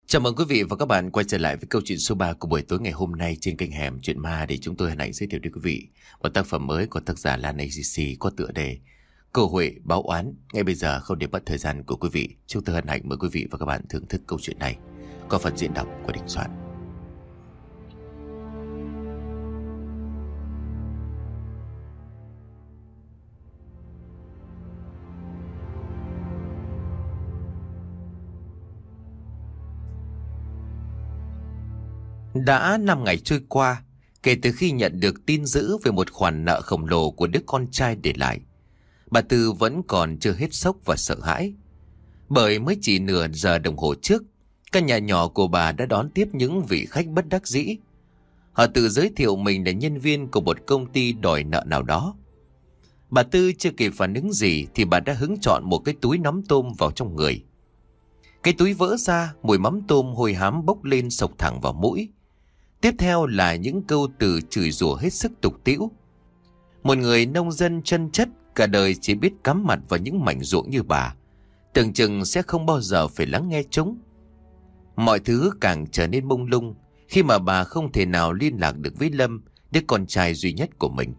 Chào mừng quý vị và các bạn quay trở lại với câu chuyện số 3 của buổi tối ngày hôm nay trên kênh Hẻm Chuyện Ma, để chúng tôi hân hạnh giới thiệu đến quý vị một tác phẩm mới của tác giả Lan ACC có tựa đề Cơ hội báo oán. Ngay bây giờ không để mất thời gian của quý vị, chúng tôi hân hạnh mời quý vị và các bạn thưởng thức câu chuyện này qua phần diễn đọc của Đình Soạn. Đã 5 ngày trôi qua kể từ khi nhận được tin dữ về một khoản nợ khổng lồ của đứa con trai để lại. Bà Tư vẫn còn chưa hết sốc và sợ hãi. Bởi mới chỉ nửa giờ đồng hồ trước, căn nhà nhỏ của bà đã đón tiếp những vị khách bất đắc dĩ. Họ tự giới thiệu mình là nhân viên của một công ty đòi nợ nào đó. Bà Tư chưa kịp phản ứng gì thì bà đã hứng chọn một cái túi nắm tôm vào trong người. Cái túi vỡ ra, mùi mắm tôm hôi hám bốc lên sộc thẳng vào mũi. Tiếp theo là những câu từ chửi rủa hết sức tục tĩu. Một người nông dân chân chất, cả đời chỉ biết cắm mặt vào những mảnh ruộng như bà, tưởng chừng sẽ không bao giờ phải lắng nghe chúng. Mọi thứ càng trở nên mông lung khi mà bà không thể nào liên lạc được với Lâm, đứa con trai duy nhất của mình.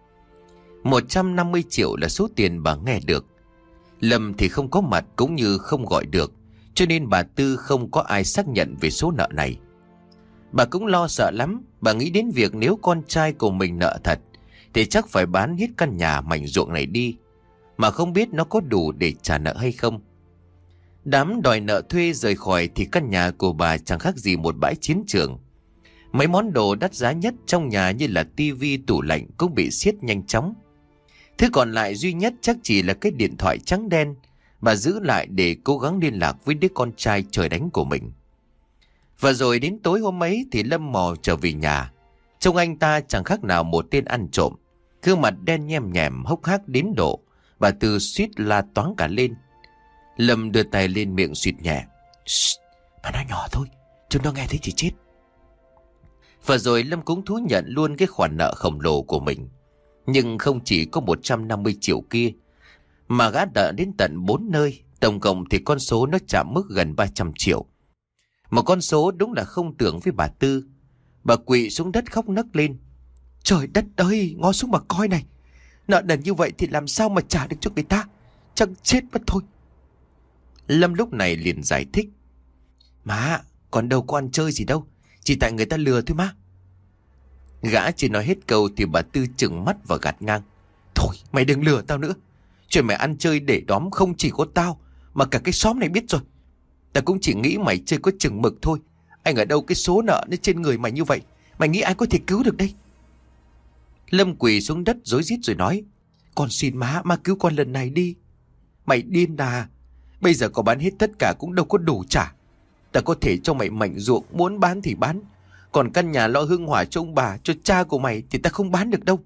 150 triệu là số tiền bà nghe được. Lâm thì không có mặt cũng như không gọi được, cho nên bà Tư không có ai xác nhận về số nợ này. Bà cũng lo sợ lắm. Bà nghĩ đến việc nếu con trai của mình nợ thật thì chắc phải bán hết căn nhà mảnh ruộng này đi, mà không biết nó có đủ để trả nợ hay không. Đám đòi nợ thuê rời khỏi thì căn nhà của bà chẳng khác gì một bãi chiến trường. Mấy món đồ đắt giá nhất trong nhà như là tivi, tủ lạnh cũng bị siết nhanh chóng. Thứ còn lại duy nhất chắc chỉ là cái điện thoại trắng đen bà giữ lại để cố gắng liên lạc với đứa con trai trời đánh của mình. Và rồi đến tối hôm ấy thì Lâm mò trở về nhà. Trông anh ta chẳng khác nào một tên ăn trộm, gương mặt đen nhem nhèm hốc hác đến độ bà Tư suýt la toáng cả lên. Lâm đưa tay lên miệng suýt nhẹ: "Mà nói nhỏ thôi, chúng nó nghe thấy thì chết." Và rồi Lâm cũng thú nhận luôn cái khoản nợ khổng lồ của mình. Nhưng không chỉ có 150 triệu kia, mà gã nợ đến tận 4 nơi. Tổng cộng thì con số nó chạm mức gần 300 triệu. Một con số đúng là không tưởng với bà Tư. Bà quỵ xuống đất khóc nấc lên: "Trời đất ơi, ngó xuống mà coi này. Nợ nần như vậy thì làm sao mà trả được cho người ta? Chắc chết mất thôi." Lâm lúc này liền giải thích: "Má, còn đâu có ăn chơi gì đâu. Chỉ tại người ta lừa thôi má." Gã chỉ nói hết câu thì bà Tư trừng mắt và gạt ngang: "Thôi mày đừng lừa tao nữa. Chuyện mày ăn chơi để đóm không chỉ có tao mà cả cái xóm này biết rồi. Ta cũng chỉ nghĩ mày chơi có chừng mực thôi. Anh ở đâu cái số nợ nó trên người mày như vậy, mày nghĩ ai có thể cứu được đây?" Lâm quỳ xuống đất rối rít rồi nói: "Con xin má cứu con lần này đi." "Mày điên à? Bây giờ có bán hết tất cả cũng đâu có đủ trả. Ta có thể cho mày mảnh ruộng, muốn bán thì bán. Còn căn nhà lo hương hỏa cho ông bà, cho cha của mày thì ta không bán được đâu."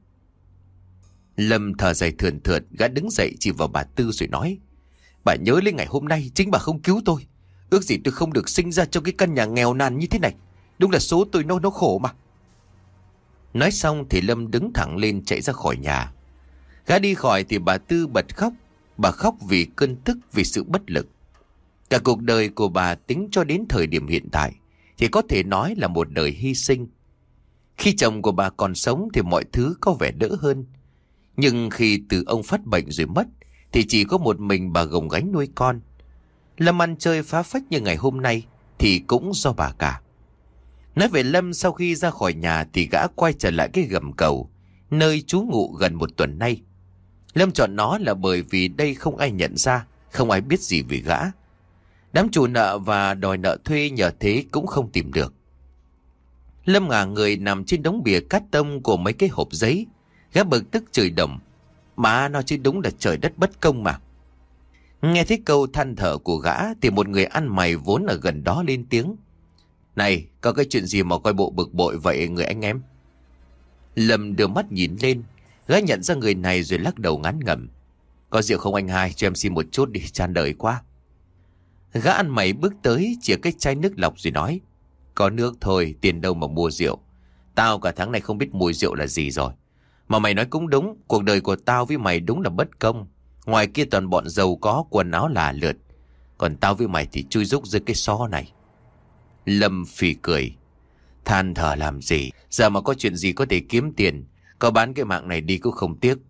Lâm thở dài thườn thượt, gã đứng dậy chỉ vào bà Tư rồi nói: "Bà nhớ lên ngày hôm nay chính bà không cứu tôi. Ước gì tôi không được sinh ra trong cái căn nhà nghèo nàn như thế này. Đúng là số tôi nó khổ mà." Nói xong thì Lâm đứng thẳng lên chạy ra khỏi nhà. Gã đi khỏi thì bà Tư bật khóc. Bà khóc vì cơn tức, vì sự bất lực. Cả cuộc đời của bà tính cho đến thời điểm hiện tại thì có thể nói là một đời hy sinh. Khi chồng của bà còn sống thì mọi thứ có vẻ đỡ hơn. Nhưng khi từ ông phát bệnh rồi mất thì chỉ có một mình bà gồng gánh nuôi con. Lâm ăn chơi phá phách như ngày hôm nay thì cũng do bà cả. Nói về Lâm, sau khi ra khỏi nhà thì gã quay trở lại cái gầm cầu nơi trú ngụ gần một tuần nay. Lâm chọn nó là bởi vì đây không ai nhận ra, không ai biết gì về gã. Đám chủ nợ và đòi nợ thuê nhờ thế cũng không tìm được. Lâm ngả người nằm trên đống bìa cát tông của mấy cái hộp giấy. Gã bực tức chửi đồng: "Má nó chứ đúng là trời đất bất công mà." Nghe thấy câu than thở của gã thì một người ăn mày vốn ở gần đó lên tiếng: "Này, có cái chuyện gì mà coi bộ bực bội vậy người anh em?" Lâm đưa mắt nhìn lên. Gã nhận ra người này rồi lắc đầu ngán ngẩm: "Có rượu không anh hai, cho em xin một chút đi, chan đời quá." Gã ăn mày bước tới chìa cái chai nước lọc rồi nói: "Có nước thôi, tiền đâu mà mua rượu. Tao cả tháng này không biết mùi rượu là gì rồi. Mà mày nói cũng đúng, cuộc đời của tao với mày đúng là bất công. Ngoài kia toàn bọn giàu có, quần áo là lượt. Còn tao với mày thì chui rúc dưới cái xó này." Lâm phì cười. Than thở làm gì, giờ mà có chuyện gì có thể kiếm tiền, có bán cái mạng này đi cũng không tiếc.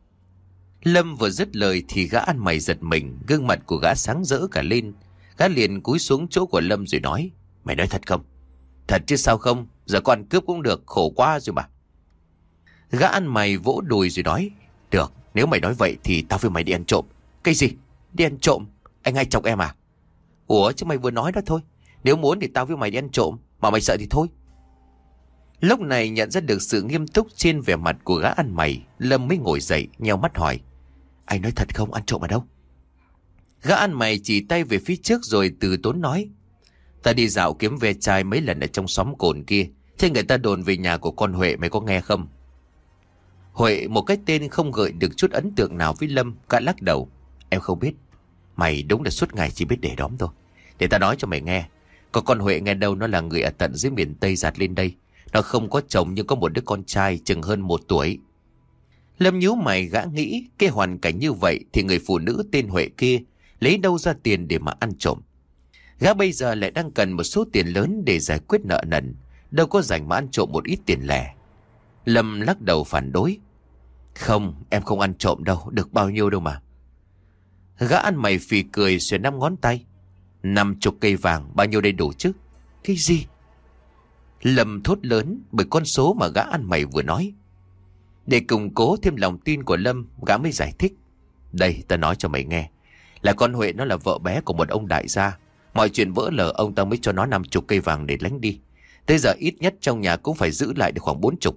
Lâm vừa dứt lời thì gã ăn mày giật mình, gương mặt của gã sáng rỡ cả lên. Gã liền cúi xuống chỗ của Lâm rồi nói, mày nói thật không? Thật chứ sao không, giờ con cướp cũng được, khổ quá rồi mà. Gã ăn mày vỗ đùi rồi nói, được, nếu mày nói vậy thì tao với mày đi ăn trộm. Cái gì? Đi ăn trộm? Anh hay chọc em à? Ủa chứ mày vừa nói đó thôi. Nếu muốn thì tao với mày đi ăn trộm, mà mày sợ thì thôi. Lúc này nhận ra được sự nghiêm túc trên vẻ mặt của gã ăn mày, Lâm mới ngồi dậy, nheo mắt hỏi, anh nói thật không, ăn trộm ở đâu? Gã ăn mày chỉ tay về phía trước rồi từ tốn nói, ta đi dạo kiếm ve chai mấy lần ở trong xóm cồn kia, thế người ta đồn về nhà của con Huệ, mày có nghe không? Huệ, một cái tên không gợi được chút ấn tượng nào với Lâm. Gã lắc đầu, em không biết. Mày đúng là suốt ngày chỉ biết để đóm thôi. Để ta nói cho mày nghe, có con Huệ nghe đâu nó là người ở tận dưới miền Tây dạt lên đây. Nó không có chồng nhưng có một đứa con trai chừng hơn 1 tuổi. Lâm nhíu mày, gã nghĩ cái hoàn cảnh như vậy thì người phụ nữ tên Huệ kia lấy đâu ra tiền để mà ăn trộm. Gã bây giờ lại đang cần một số tiền lớn để giải quyết nợ nần, đâu có rảnh mà ăn trộm một ít tiền lẻ. Lâm lắc đầu phản đối, không, em không ăn trộm đâu, được bao nhiêu đâu mà. Gã ăn mày phì cười xòe 5 ngón tay, 50 cây vàng, bao nhiêu đây đủ chứ? Cái gì? Lâm thốt lớn bởi con số mà gã ăn mày vừa nói. Để củng cố thêm lòng tin của Lâm, gã mới giải thích, đây ta nói cho mày nghe, là con Huệ nó là vợ bé của một ông đại gia. Mọi chuyện vỡ lở ông ta mới cho nó 50 cây vàng để lánh đi. Tới giờ ít nhất trong nhà cũng phải giữ lại được khoảng 40.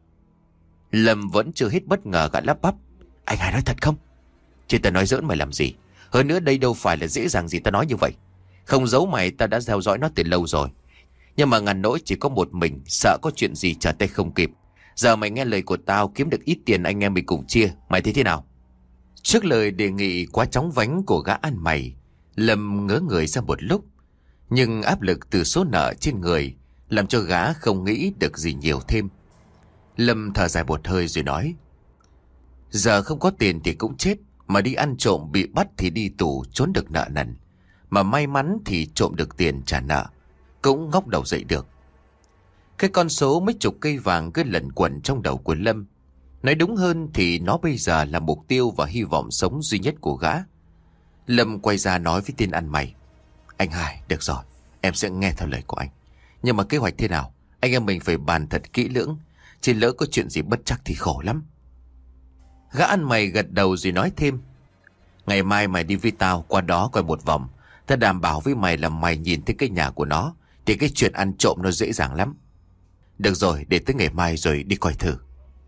Lâm vẫn chưa hết bất ngờ, gã lắp bắp, anh Hải nói thật không? Chứ ta nói giỡn mày làm gì? Hơn nữa đây đâu phải là dễ dàng gì ta nói như vậy. Không giấu mày, ta đã theo dõi nó từ lâu rồi. Nhưng mà ngàn nỗi chỉ có một mình, sợ có chuyện gì trở tay không kịp. Giờ mày nghe lời của tao, kiếm được ít tiền anh em mình cùng chia, mày thấy thế nào? Trước lời đề nghị quá chóng vánh của gã ăn mày, Lâm ngớ người ra một lúc. Nhưng áp lực từ số nợ trên người làm cho gã không nghĩ được gì nhiều thêm. Lâm thở dài một hơi rồi nói, giờ không có tiền thì cũng chết, mà đi ăn trộm bị bắt thì đi tù trốn được nợ nần, mà may mắn thì trộm được tiền trả nợ, cũng ngóc đầu dậy được. Cái con số mấy chục cây vàng cứ lẩn quẩn trong đầu của Lâm. Nói đúng hơn thì nó bây giờ là mục tiêu và hy vọng sống duy nhất của gã. Lâm quay ra nói với tên ăn mày, anh Hải, được rồi, em sẽ nghe theo lời của anh. Nhưng mà kế hoạch thế nào, anh em mình phải bàn thật kỹ lưỡng, chứ lỡ có chuyện gì bất trắc thì khổ lắm. Gã ăn mày gật đầu rồi nói thêm, ngày mai mày đi với tao qua đó coi một vòng. Ta đảm bảo với mày là mày nhìn thấy cái nhà của nó thì cái chuyện ăn trộm nó dễ dàng lắm. Được rồi, để tới ngày mai rồi đi coi thử.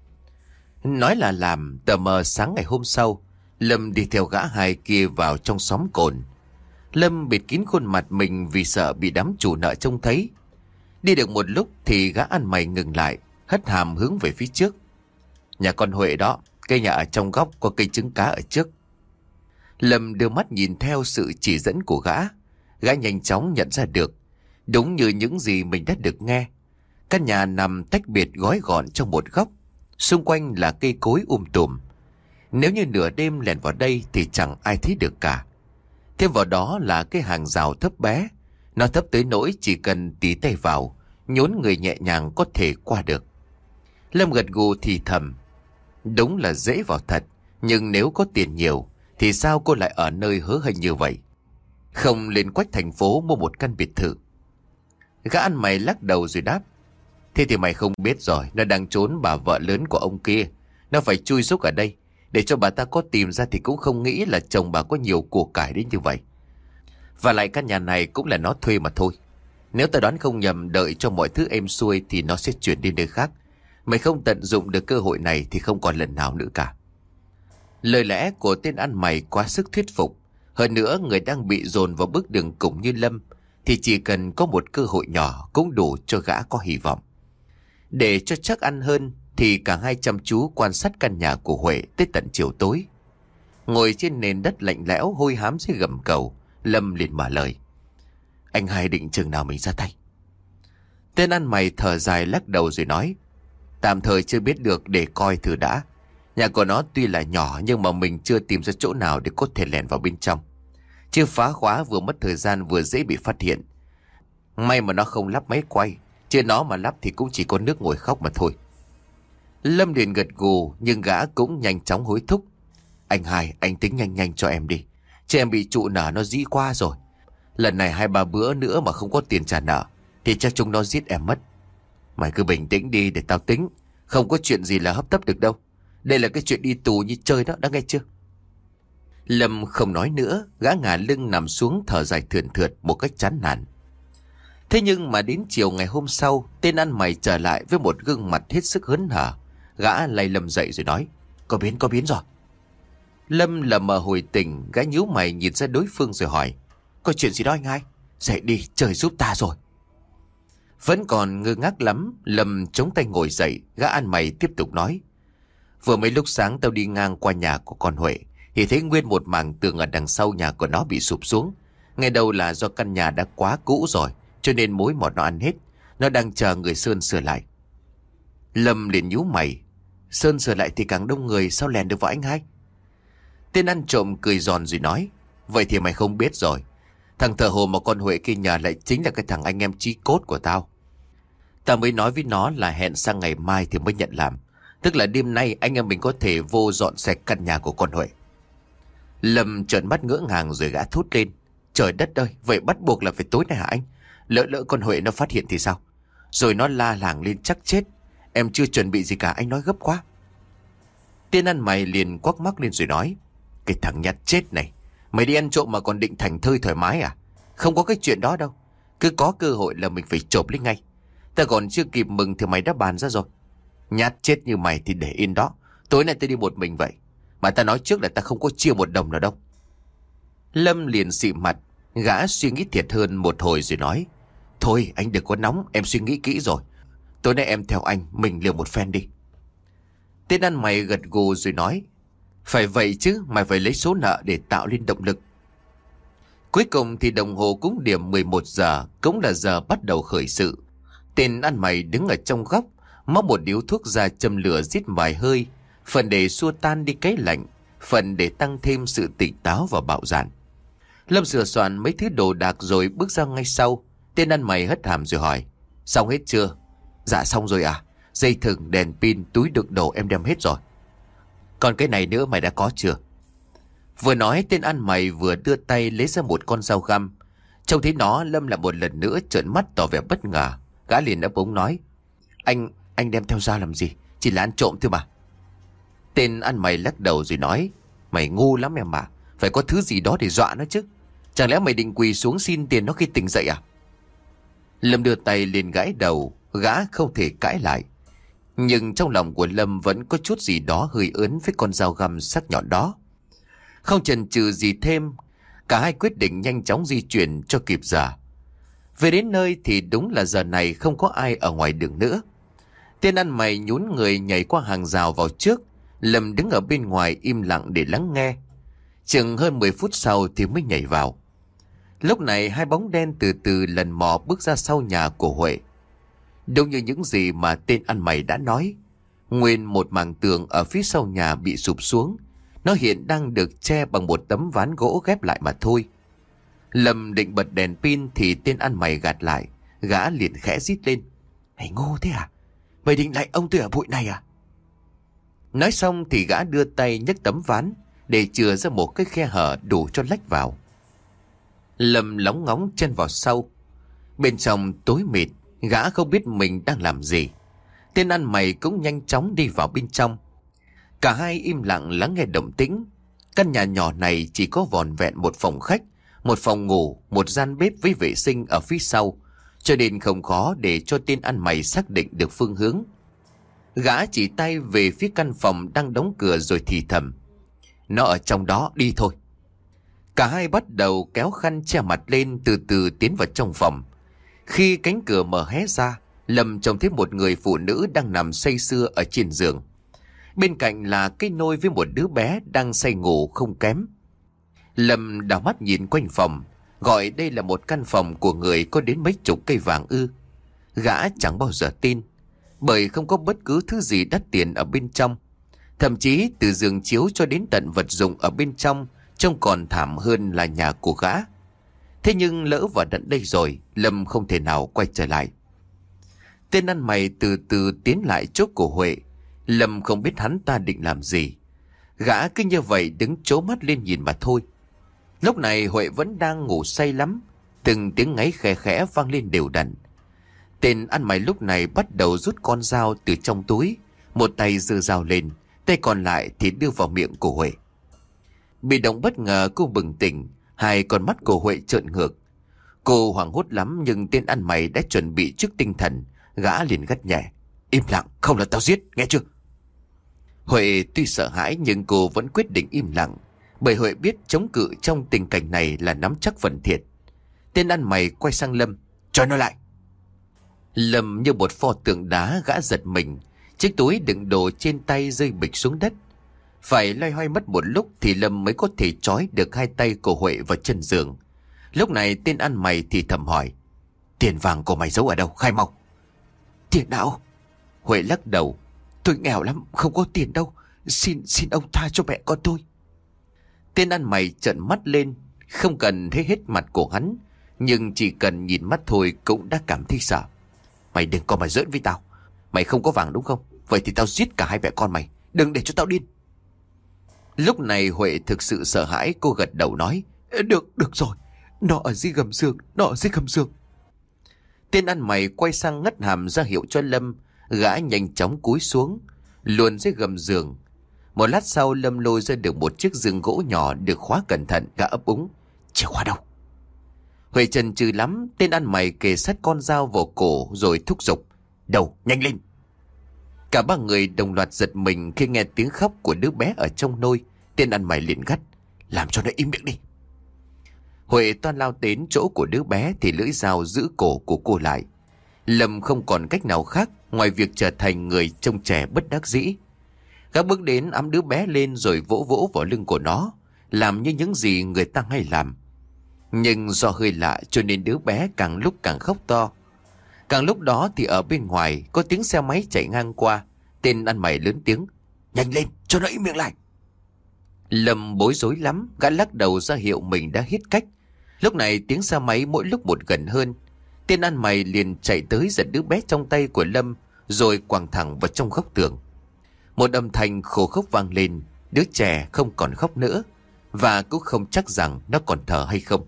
Nói là làm, tờ mờ sáng ngày hôm sau, Lâm đi theo gã hai kia vào trong xóm cồn. Lâm bịt kín khuôn mặt mình vì sợ bị đám chủ nợ trông thấy. Đi được một lúc thì gã ăn mày ngừng lại, hất hàm hướng về phía trước. Nhà con Huệ đó, cây nhà ở trong góc có cây trứng cá ở trước. Lâm đưa mắt nhìn theo sự chỉ dẫn của gã. Gã nhanh chóng nhận ra được, đúng như những gì mình đã được nghe. Căn nhà nằm tách biệt gói gọn trong một góc, xung quanh là cây cối tùm. Nếu như nửa đêm lẻn vào đây thì chẳng ai thấy được cả. Thêm vào đó là cái hàng rào thấp bé, nó thấp tới nỗi chỉ cần tí tay vào, nhốn người nhẹ nhàng có thể qua được. Lâm gật gù thì thầm, đúng là dễ vào thật, nhưng nếu có tiền nhiều thì sao cô lại ở nơi hớ hênh như vậy? Không lên quách thành phố mua một căn biệt thự? Gã ăn mày lắc đầu rồi đáp, thế thì mày không biết rồi, nó đang trốn bà vợ lớn của ông kia. Nó phải chui rúc ở đây. Để cho bà ta có tìm ra thì cũng không nghĩ là chồng bà có nhiều của cải đến như vậy. Và lại căn nhà này cũng là nó thuê mà thôi. Nếu ta đoán không nhầm, đợi cho mọi thứ êm xuôi thì nó sẽ chuyển đi nơi khác. Mày không tận dụng được cơ hội này thì không còn lần nào nữa cả. Lời lẽ của tên ăn mày quá sức thuyết phục. Hơn nữa, người đang bị dồn vào bước đường cùng như Lâm thì chỉ cần có một cơ hội nhỏ cũng đủ cho gã có hy vọng. Để cho chắc ăn hơn thì cả hai chăm chú quan sát căn nhà của Huệ tới tận chiều tối. Ngồi trên nền đất lạnh lẽo hôi hám dưới gầm cầu, Lâm liền mở lời, anh hai định chừng nào mình ra tay? Tên ăn mày thở dài lắc đầu rồi nói, tạm thời chưa biết được, để coi thử đã. Nhà của nó tuy là nhỏ nhưng mà mình chưa tìm ra chỗ nào để có thể lẻn vào bên trong. Chưa phá khóa vừa mất thời gian vừa dễ bị phát hiện. May mà nó không lắp máy quay, chứ nó mà lắp thì cũng chỉ có nước ngồi khóc mà thôi. Lâm liền gật gù, nhưng gã cũng nhanh chóng hối thúc. Anh Hai, anh tính nhanh nhanh cho em đi. Chứ em bị trụ nợ nó dĩ qua rồi. Lần này 2-3 bữa nữa mà không có tiền trả nợ thì chắc chúng nó giết em mất. Mày cứ bình tĩnh đi để tao tính. Không có chuyện gì là hấp tấp được đâu. Đây là cái chuyện đi tù như chơi đó, đã nghe chưa? Lâm không nói nữa, gã ngả lưng nằm xuống thở dài thườn thượt một cách chán nản. Thế nhưng mà đến chiều ngày hôm sau, tên ăn mày trở lại với một gương mặt hết sức hớn hở. Gã lay Lâm dậy rồi nói, có biến rồi. Lâm lờ mờ hồi tỉnh, gã nhíu mày nhìn ra đối phương rồi hỏi, có chuyện gì đó anh Hai? Dậy đi, trời giúp ta rồi. Vẫn còn ngơ ngác lắm, Lâm chống tay ngồi dậy, gã ăn mày tiếp tục nói, vừa mấy lúc sáng tao đi ngang qua nhà của con Huệ thì thấy nguyên một mảng tường ở đằng sau nhà của nó bị sụp xuống. Nghe đầu là do căn nhà đã quá cũ rồi, cho nên mối mọt nó ăn hết. Nó đang chờ người sơn sửa lại. Lâm liền nhíu mày, sơn sửa lại thì càng đông người, sao lèn được vào anh Hai? Tên ăn trộm cười giòn rồi nói, vậy thì mày không biết rồi. Thằng thợ hồ mà con Huệ kia nhờ lại chính là cái thằng anh em chí cốt của tao. Tao mới nói với nó là hẹn sang ngày mai thì mới nhận làm. Tức là đêm nay anh em mình có thể vô dọn sạch căn nhà của con Huệ. Lâm trợn mắt ngỡ ngàng rồi gã thốt lên, trời đất ơi, vậy bắt buộc là phải tối nay hả anh? Lỡ con Huệ nó phát hiện thì sao? Rồi nó la làng lên chắc chết. Em chưa chuẩn bị gì cả, anh nói gấp quá. Tên ăn mày liền quắc mắt lên rồi nói, cái thằng nhát chết này, mày đi ăn trộm mà còn định thành thơi thoải mái à? Không có cái chuyện đó đâu. Cứ có cơ hội là mình phải chộp lấy ngay. Ta còn chưa kịp mừng thì mày đã bàn ra rồi. Nhát chết như mày thì để yên đó. Tối nay ta đi một mình vậy. Mà ta nói trước là ta không có chia một đồng nào đâu. Lâm liền xị mặt, gã suy nghĩ thiệt hơn một hồi rồi nói, thôi anh đừng có nóng, em suy nghĩ kỹ rồi. Tối nay em theo anh, mình liều một phen đi. Tên ăn mày gật gù rồi nói, phải vậy chứ, mày phải lấy số nợ để tạo lên động lực. Cuối cùng thì đồng hồ cũng điểm 11 giờ, cũng là giờ bắt đầu khởi sự. Tên ăn mày đứng ở trong góc, móc một điếu thuốc ra châm lửa rít vài hơi, phần để xua tan đi cái lạnh, phần để tăng thêm sự tỉnh táo và bạo dạn. Lâm sửa soạn mấy thứ đồ đạc rồi bước ra ngay sau. Tên ăn mày hất hàm rồi hỏi, xong hết chưa? Dạ xong rồi à? Dây thừng, đèn pin, túi đựng đồ em đem hết rồi. Còn cái này nữa mày đã có chưa? Vừa nói tên ăn mày vừa đưa tay lấy ra một con dao găm. Trông thấy nó, Lâm lại một lần nữa trợn mắt tỏ vẻ bất ngờ. Gã liền ấp úng nói, anh đem theo dao làm gì? Chỉ là ăn trộm thôi mà. Tên ăn mày lắc đầu rồi nói, mày ngu lắm em mà, phải có thứ gì đó để dọa nó chứ. Chẳng lẽ mày định quỳ xuống xin tiền nó khi tỉnh dậy à? Lâm đưa tay lên gãi đầu, gã không thể cãi lại. Nhưng trong lòng của Lâm vẫn có chút gì đó hơi ớn với con dao găm sắc nhọn đó. Không chần chừ gì thêm, cả hai quyết định nhanh chóng di chuyển cho kịp giờ. Về đến nơi thì đúng là giờ này không có ai ở ngoài đường nữa. Tên ăn mày nhún người nhảy qua hàng rào vào trước. Lâm đứng ở bên ngoài im lặng để lắng nghe. Chừng hơn 10 phút sau thì mới nhảy vào. Lúc này hai bóng đen từ từ lần mò bước ra sau nhà của Huệ. Đúng như những gì mà tên ăn mày đã nói, nguyên một mảng tường ở phía sau nhà bị sụp xuống. Nó hiện đang được che bằng một tấm ván gỗ ghép lại mà thôi. Lâm định bật đèn pin thì tên ăn mày gạt lại. Gã liền khẽ rít lên, mày ngu thế à? Mày định lại ông tôi ở bụi này à? Nói xong thì gã đưa tay nhấc tấm ván để chừa ra một cái khe hở đủ cho lách vào. Lâm lóng ngóng chen vào sau. Bên trong tối mịt, gã không biết mình đang làm gì. Tên ăn mày cũng nhanh chóng đi vào bên trong. Cả hai im lặng lắng nghe động tĩnh. Căn nhà nhỏ này chỉ có vỏn vẹn một phòng khách, một phòng ngủ, một gian bếp với vệ sinh ở phía sau, cho nên không khó để cho tên ăn mày xác định được phương hướng. Gã chỉ tay về phía căn phòng đang đóng cửa rồi thì thầm, nó ở trong đó, đi thôi. Cả hai bắt đầu kéo khăn che mặt lên, từ từ tiến vào trong phòng. Khi cánh cửa mở hé ra, Lâm trông thấy một người phụ nữ đang nằm say sưa ở trên giường. Bên cạnh là cái nôi với một đứa bé đang say ngủ không kém. Lâm đảo mắt nhìn quanh phòng, gọi đây là một căn phòng của người có đến mấy chục cây vàng ư. Gã chẳng bao giờ tin, bởi không có bất cứ thứ gì đắt tiền ở bên trong. Thậm chí từ giường chiếu cho đến tận vật dụng ở bên trong trông còn thảm hơn là nhà của gã. Thế nhưng lỡ vào tận đây rồi, Lâm không thể nào quay trở lại. Tên ăn mày từ từ tiến lại chỗ của Huệ. Lâm không biết hắn ta định làm gì. Gã cứ như vậy đứng trố mắt lên nhìn mà thôi. Lúc này Huệ vẫn đang ngủ say lắm. Từng tiếng ngáy khẽ khẽ vang lên đều đặn. Tên ăn mày lúc này bắt đầu rút con dao từ trong túi. Một tay giơ dao lên, tay còn lại thì đưa vào miệng của Huệ. Bị động bất ngờ cô bừng tỉnh, hai con mắt của Huệ trợn ngược. Cô hoảng hốt lắm nhưng tên ăn mày đã chuẩn bị trước tinh thần. Gã liền gắt nhẹ: "Im lặng, không là tao giết, nghe chưa?" Huệ tuy sợ hãi nhưng cô vẫn quyết định im lặng. Bởi Huệ biết chống cự trong tình cảnh này là nắm chắc phần thiệt. Tên ăn mày quay sang Lâm: "Cho nó lại." Lâm như một pho tượng đá, gã giật mình. Chiếc túi đựng đồ trên tay rơi bịch xuống đất. Phải loay hoay mất một lúc thì Lâm mới có thể trói được hai tay của Huệ vào chân giường. Lúc này tên ăn mày thì thầm hỏi: "Tiền vàng của mày giấu ở đâu, khai mau." "Tiền nào?" Huệ lắc đầu: "Tôi nghèo lắm, không có tiền đâu. Xin ông tha cho mẹ con tôi." Tên ăn mày trợn mắt lên. Không cần thấy hết mặt của hắn, nhưng chỉ cần nhìn mắt thôi cũng đã cảm thấy sợ. "Mày đừng có mà giỡn với tao. Mày không có vàng đúng không? Vậy thì tao giết cả hai mẹ con mày. Đừng để cho tao điên." Lúc này Huệ thực sự sợ hãi. Cô gật đầu nói: Được rồi. Nó ở dưới gầm giường, Tên ăn mày quay sang ngất hàm ra hiệu cho Lâm. Gã nhanh chóng cúi xuống, luồn dưới gầm giường. Một lát sau Lâm lôi ra được một chiếc giường gỗ nhỏ được khóa cẩn thận. Gã ấp úng: "Chìa khóa đâu?" Huệ chần chừ lắm. Tên ăn mày kề sát con dao vào cổ rồi thúc giục: "Đâu, nhanh lên." Cả ba người đồng loạt giật mình khi nghe tiếng khóc của đứa bé ở trong nôi. Tên ăn mày liền gắt: "Làm cho nó im miệng đi." Huệ toan lao đến chỗ của đứa bé thì lưỡi dao giữ cổ của cô lại. Lâm không còn cách nào khác ngoài việc trở thành người trông trẻ bất đắc dĩ. Gã bước đến ẵm đứa bé lên rồi vỗ vỗ vào lưng của nó, làm như những gì người ta hay làm. Nhưng do hơi lạ cho nên đứa bé càng lúc càng khóc to. Càng lúc đó thì ở bên ngoài có tiếng xe máy chạy ngang qua. Tên ăn mày lớn tiếng: "Nhanh lên, cho nó im miệng lại." Lâm bối rối lắm. Gã lắc đầu ra hiệu mình đã hết cách. Lúc này tiếng xe máy mỗi lúc một gần hơn. Tên ăn mày liền chạy tới giật đứa bé trong tay của Lâm, rồi quàng thẳng vào trong góc tường. Một âm thanh khô khốc vang lên. Đứa trẻ không còn khóc nữa, và cũng không chắc rằng nó còn thở hay không.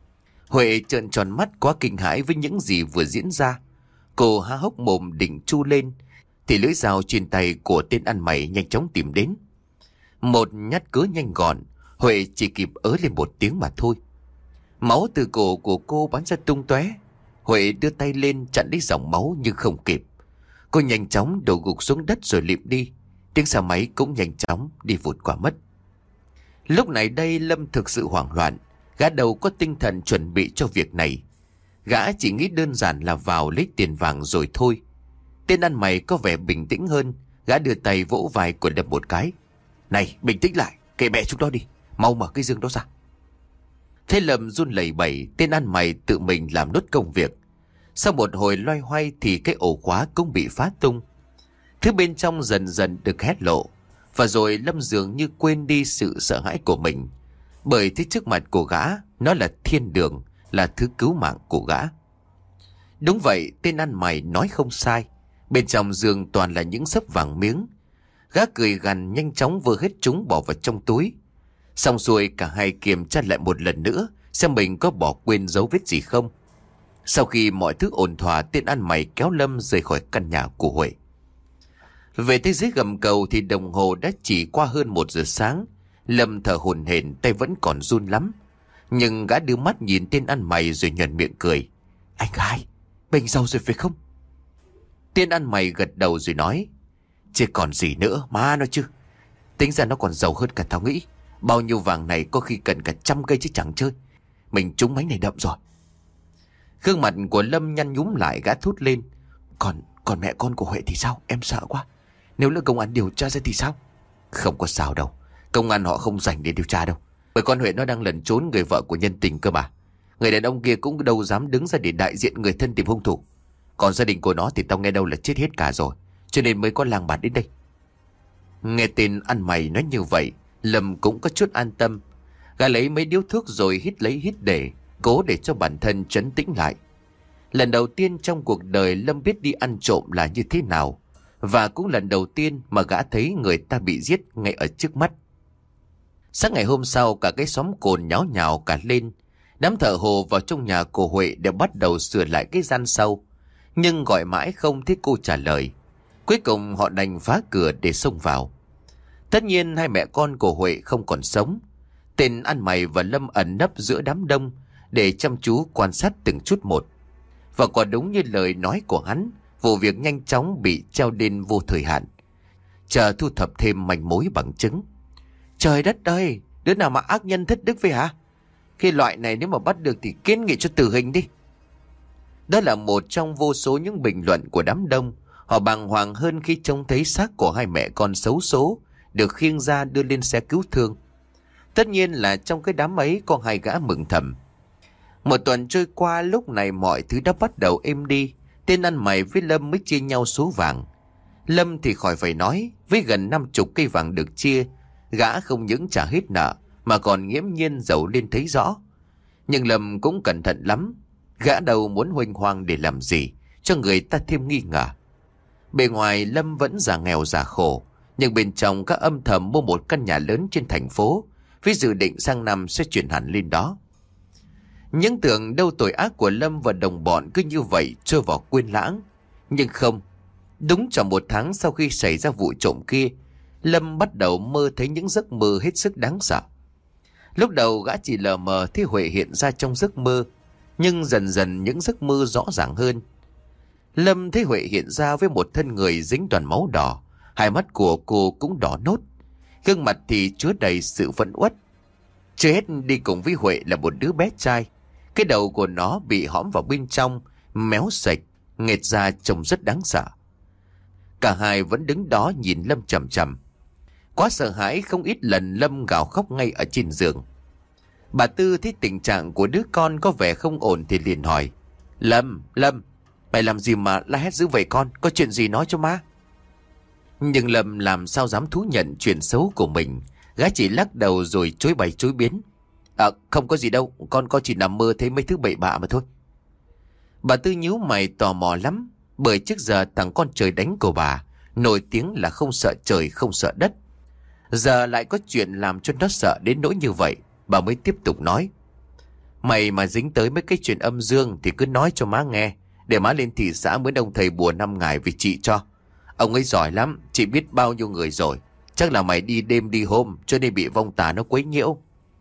Huệ trợn tròn mắt quá kinh hãi với những gì vừa diễn ra. Cô há hốc mồm định chu lên thì lưỡi dao trên tay của tên ăn mày nhanh chóng tìm đến. Một nhát cứa nhanh gọn, Huệ chỉ kịp ớ lên một tiếng mà thôi. Máu từ cổ của cô bắn ra tung tóe. Huệ đưa tay lên chặn lấy dòng máu nhưng không kịp. Cô nhanh chóng đổ gục xuống đất rồi lịm đi. Tiếng xe máy cũng nhanh chóng đi vụt qua mất. Lúc này đây Lâm thực sự hoảng loạn. Gã đâu có tinh thần chuẩn bị cho việc này. Gã chỉ nghĩ đơn giản là vào lấy tiền vàng rồi thôi. Tên ăn mày có vẻ bình tĩnh hơn. Gã đưa tay vỗ vai của Lâm một cái: "Này, bình tĩnh lại, kệ mẹ chúng nó đi. Mau mở cái giường đó ra." Thế Lâm run lẩy bẩy. Tên ăn mày tự mình làm nốt công việc. Sau một hồi loay hoay thì cái ổ khóa cũng bị phá tung. Thứ bên trong dần dần được hé lộ. Và rồi Lâm dường như quên đi sự sợ hãi của mình. Bởi thế trước mặt của gã, nó là thiên đường, là thứ cứu mạng của gã. Đúng vậy, tên ăn mày nói không sai. Bên trong giường toàn là những xấp vàng miếng. Gã cười gằn nhanh chóng vơ hết chúng bỏ vào trong túi. Xong xuôi cả hai kiểm tra lại một lần nữa xem mình có bỏ quên dấu vết gì không. Sau khi mọi thứ ổn thỏa, tên ăn mày kéo Lâm rời khỏi căn nhà của Huệ. Về tới dưới gầm cầu thì đồng hồ đã chỉ qua hơn 1 giờ sáng. Lâm thở hổn hển, tay vẫn còn run lắm. Nhưng gã đưa mắt nhìn tên ăn mày rồi nhoẻn miệng cười: "Anh hai, mình giàu rồi phải không?" Tên ăn mày gật đầu rồi nói: "Chứ còn gì nữa mà nói chứ. Tính ra nó còn giàu hơn cả tao nghĩ. Bao nhiêu vàng này có khi cần cả 100 cây chứ chẳng chơi. Mình trúng mánh này đậm rồi." Gương mặt của Lâm nhăn nhúm lại, gã thốt lên: Còn mẹ con của Huệ thì sao? Em sợ quá. Nếu là công an điều tra ra thì sao?" "Không có sao đâu. Công an họ không rảnh để điều tra đâu. Bởi con Huệ nó đang lẩn trốn người vợ của nhân tình cơ mà. Người đàn ông kia cũng đâu dám đứng ra để đại diện người thân tìm hung thủ. Còn gia đình của nó thì tao nghe đâu là chết hết cả rồi, cho nên mới có làng bản đến đây." Nghe tên ăn mày nói như vậy, Lâm cũng có chút an tâm. Gã lấy mấy điếu thuốc rồi hít lấy hít để. cố để cho bản thân trấn tĩnh lại. Lần đầu tiên trong cuộc đời Lâm biết đi ăn trộm là như thế nào, và cũng lần đầu tiên mà gã thấy người ta bị giết ngay ở trước mắt. Sáng ngày hôm sau, cả cái xóm cồn nháo nhào cả lên. Đám thợ hồ vào trong nhà cô Huệ để bắt đầu sửa lại cái gian sau, nhưng gọi mãi không thấy cô trả lời. Cuối cùng họ đành phá cửa để xông vào. Tất nhiên hai mẹ con của Huệ không còn sống. Tên ăn mày và Lâm ẩn nấp giữa đám đông để chăm chú quan sát từng chút một. Và quả đúng như lời nói của hắn, vụ việc nhanh chóng bị treo lên vô thời hạn, chờ thu thập thêm manh mối bằng chứng. Trời đất ơi, đứa nào mà ác nhân thất đức vậy hả? Khi loại này nếu mà bắt được thì kiến nghị cho tử hình đi. Đó là một trong vô số những bình luận của đám đông. Họ bàng hoàng hơn khi trông thấy xác của hai mẹ con xấu số được khiêng ra đưa lên xe cứu thương. Tất nhiên là trong cái đám ấy có hai gã mừng thầm. Một tuần trôi qua, lúc này mọi thứ đã bắt đầu êm đi. Tên ăn mày với Lâm mới chia nhau số vàng. Lâm thì khỏi phải nói, với gần 50 cây vàng được chia, gã không những trả hết nợ mà còn nghiễm nhiên giàu lên thấy rõ. Nhưng Lâm cũng cẩn thận lắm. Gã đâu muốn huênh hoang để làm gì cho người ta thêm nghi ngờ. Bề ngoài Lâm vẫn già nghèo già khổ, nhưng bên trong các âm thầm mua một căn nhà lớn trên thành phố, với dự định sang năm sẽ chuyển hẳn lên đó. Những tưởng đâu tội ác của Lâm và đồng bọn cứ như vậy trôi vào quên lãng. Nhưng không. Đúng trong 1 tháng sau khi xảy ra vụ trộm kia, Lâm bắt đầu mơ thấy những giấc mơ hết sức đáng sợ. Lúc đầu gã chỉ lờ mờ thấy Huệ hiện ra trong giấc mơ, nhưng dần dần những giấc mơ rõ ràng hơn. Lâm thấy Huệ hiện ra với một thân người dính toàn máu đỏ, hai mắt của cô cũng đỏ nốt, gương mặt thì chứa đầy sự phẫn uất. Chưa hết, đi cùng với Huệ là một đứa bé trai. Cái đầu của nó bị hõm vào bên trong, méo sạch, nghệt ra trông rất đáng sợ. Cả hai vẫn đứng đó nhìn Lâm chằm chằm. Quá sợ hãi, không ít lần Lâm gào khóc ngay ở trên giường. Bà Tư thấy tình trạng của đứa con có vẻ không ổn thì liền hỏi: Lâm, mày làm gì mà la hét dữ vậy con? Có chuyện gì nói cho má? Nhưng Lâm làm sao dám thú nhận chuyện xấu của mình. Gã chỉ lắc đầu rồi chối bày chối biến. Không có gì đâu, con chỉ nằm mơ thấy mấy thứ bậy bạ mà thôi. Bà Tư nhíu mày tò mò lắm, bởi trước giờ thằng con trời đánh của bà nổi tiếng là không sợ trời không sợ đất. Giờ lại có chuyện làm cho nó sợ đến nỗi như vậy. Bà mới tiếp tục nói: Mày mà dính tới mấy cái chuyện âm dương thì cứ nói cho má nghe, để má lên thị xã mướn ông thầy bùa 5 ngày vì chị cho. Ông ấy giỏi lắm, chị biết bao nhiêu người rồi. Chắc là mày đi đêm đi hôm cho nên bị vong tà nó quấy nhiễu.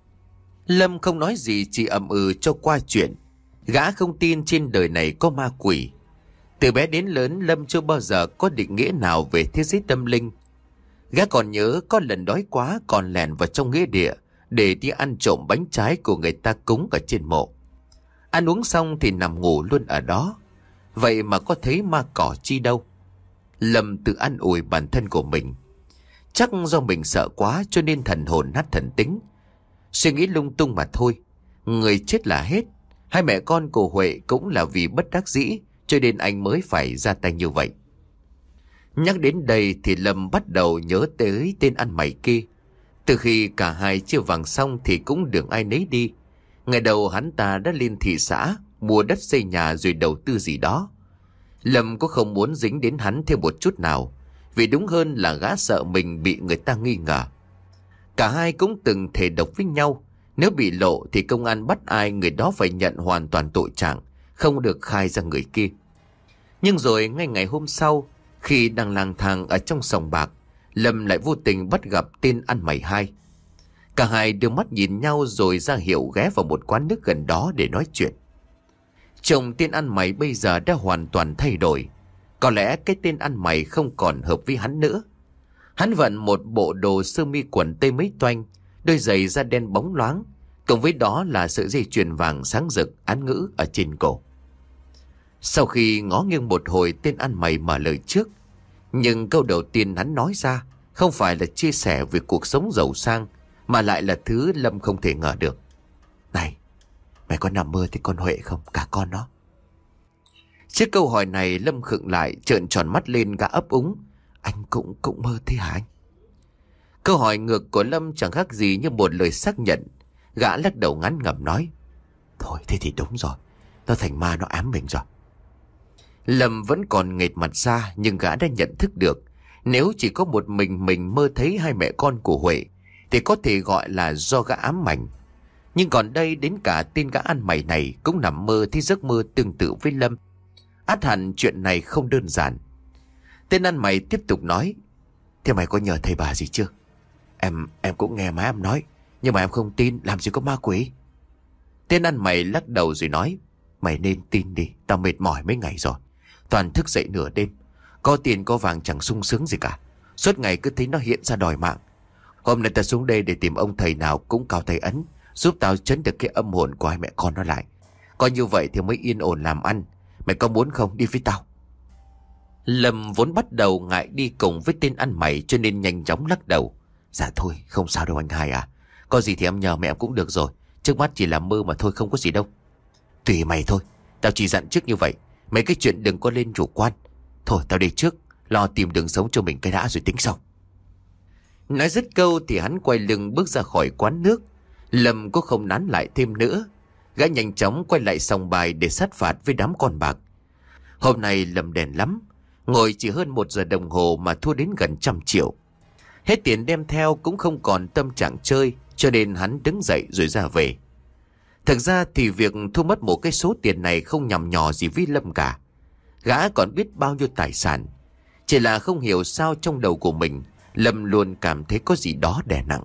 Lâm không nói gì, chỉ ậm ừ cho qua chuyện. Gã không tin trên đời này có ma quỷ. Từ bé đến lớn, Lâm chưa bao giờ có định nghĩa nào về thế giới tâm linh. Gã còn nhớ có lần đói quá còn lẻn vào trong nghĩa địa để đi ăn trộm bánh trái của người ta cúng ở trên mộ. Ăn uống xong thì nằm ngủ luôn ở đó. Vậy mà có thấy ma cỏ chi đâu. Lâm tự an ủi bản thân của mình. Chắc do mình sợ quá cho nên thần hồn nát thần tính. Suy nghĩ lung tung mà thôi. Người chết là hết. Hai mẹ con của Huệ cũng là vì bất đắc dĩ cho nên anh mới phải ra tay như vậy. Nhắc đến đây thì Lâm bắt đầu nhớ tới tên ăn mày kia. Từ khi cả hai chia vàng xong thì cũng đường ai nấy đi. Ngày đầu hắn ta đã lên thị xã mua đất xây nhà rồi đầu tư gì đó. Lâm có không muốn dính đến hắn thêm một chút nào, vì đúng hơn là gã sợ mình bị người ta nghi ngờ. Cả hai cũng từng thề độc với nhau, nếu bị lộ thì công an bắt ai người đó phải nhận hoàn toàn tội trạng, không được khai ra người kia. Nhưng rồi ngay ngày hôm sau, khi đang lang thang ở trong sòng bạc, Lâm lại vô tình bắt gặp tên ăn mày hai. Cả hai đưa mắt nhìn nhau rồi ra hiệu ghé vào một quán nước gần đó để nói chuyện. Chồng tên ăn mày bây giờ đã hoàn toàn thay đổi. Có lẽ cái tên ăn mày không còn hợp với hắn nữa. Hắn vận một bộ đồ sơ mi quần tây mấy toanh, đôi giày da đen bóng loáng, cùng với đó là sợi dây chuyền vàng sáng rực án ngữ ở trên cổ. Sau khi ngó nghiêng một hồi, tên ăn mày mở lời trước. Nhưng câu đầu tiên hắn nói ra không phải là chia sẻ về cuộc sống giàu sang, mà lại là thứ Lâm không thể ngờ được. Này, mày có nằm mơ thì con Huệ không? Cả con nó. Trước câu hỏi này, Lâm khựng lại, trợn tròn mắt lên, gã ấp úng: Anh cũng mơ thế hả anh? Câu hỏi ngược của Lâm chẳng khác gì như một lời xác nhận. Gã lắc đầu ngán ngẩm nói: Thôi thế thì đúng rồi, nó thành ma nó ám mình rồi. Lâm vẫn còn nghệt mặt ra, nhưng gã đã nhận thức được nếu chỉ có một mình mơ thấy hai mẹ con của Huệ thì có thể gọi là do gã ám ảnh. Nhưng còn đây đến cả tên gã ăn mày này cũng nằm mơ thấy giấc mơ tương tự với Lâm. Ắt hẳn chuyện này không đơn giản. Tên ăn mày tiếp tục nói: Thế mày có nhờ thầy bà gì chưa? Em cũng nghe má em nói, nhưng mà em không tin, làm gì có ma quỷ. Tên ăn mày lắc đầu rồi nói: Mày nên tin đi, tao mệt mỏi mấy ngày rồi. Toàn thức dậy nửa đêm, có tiền có vàng chẳng sung sướng gì cả. Suốt ngày cứ thấy nó hiện ra đòi mạng. Hôm nay tao xuống đây để tìm ông thầy nào cũng cao tay ấn, giúp tao trấn được cái âm hồn của hai mẹ con nó lại. Coi như vậy thì mới yên ổn làm ăn. Mày có muốn không, đi với tao? Lâm vốn bắt đầu ngại đi cùng với tên ăn mày, cho nên nhanh chóng lắc đầu: Dạ thôi, không sao đâu anh hai à. Có gì thì em nhờ mẹ em cũng được rồi. Trước mắt chỉ là mơ mà thôi, không có gì đâu. Tùy mày thôi, tao chỉ dặn trước như vậy. Mấy cái chuyện đừng có lên chủ quan. Thôi tao đi trước, lo tìm đường sống cho mình cái đã rồi tính sau. Nói dứt câu thì hắn quay lưng bước ra khỏi quán nước. Lâm cũng không nán lại thêm nữa. Gã nhanh chóng quay lại sòng bài để sát phạt với đám con bạc. Hôm nay Lâm đèn lắm, ngồi chỉ hơn 1 giờ đồng hồ mà thua đến gần 100 triệu. Hết tiền đem theo cũng không còn tâm trạng chơi, cho nên hắn đứng dậy rồi ra về. Thực ra thì việc thu mất một cái số tiền này không nhằm nhò gì với Lâm cả. Gã còn biết bao nhiêu tài sản. Chỉ là không hiểu sao trong đầu của mình Lâm luôn cảm thấy có gì đó đè nặng.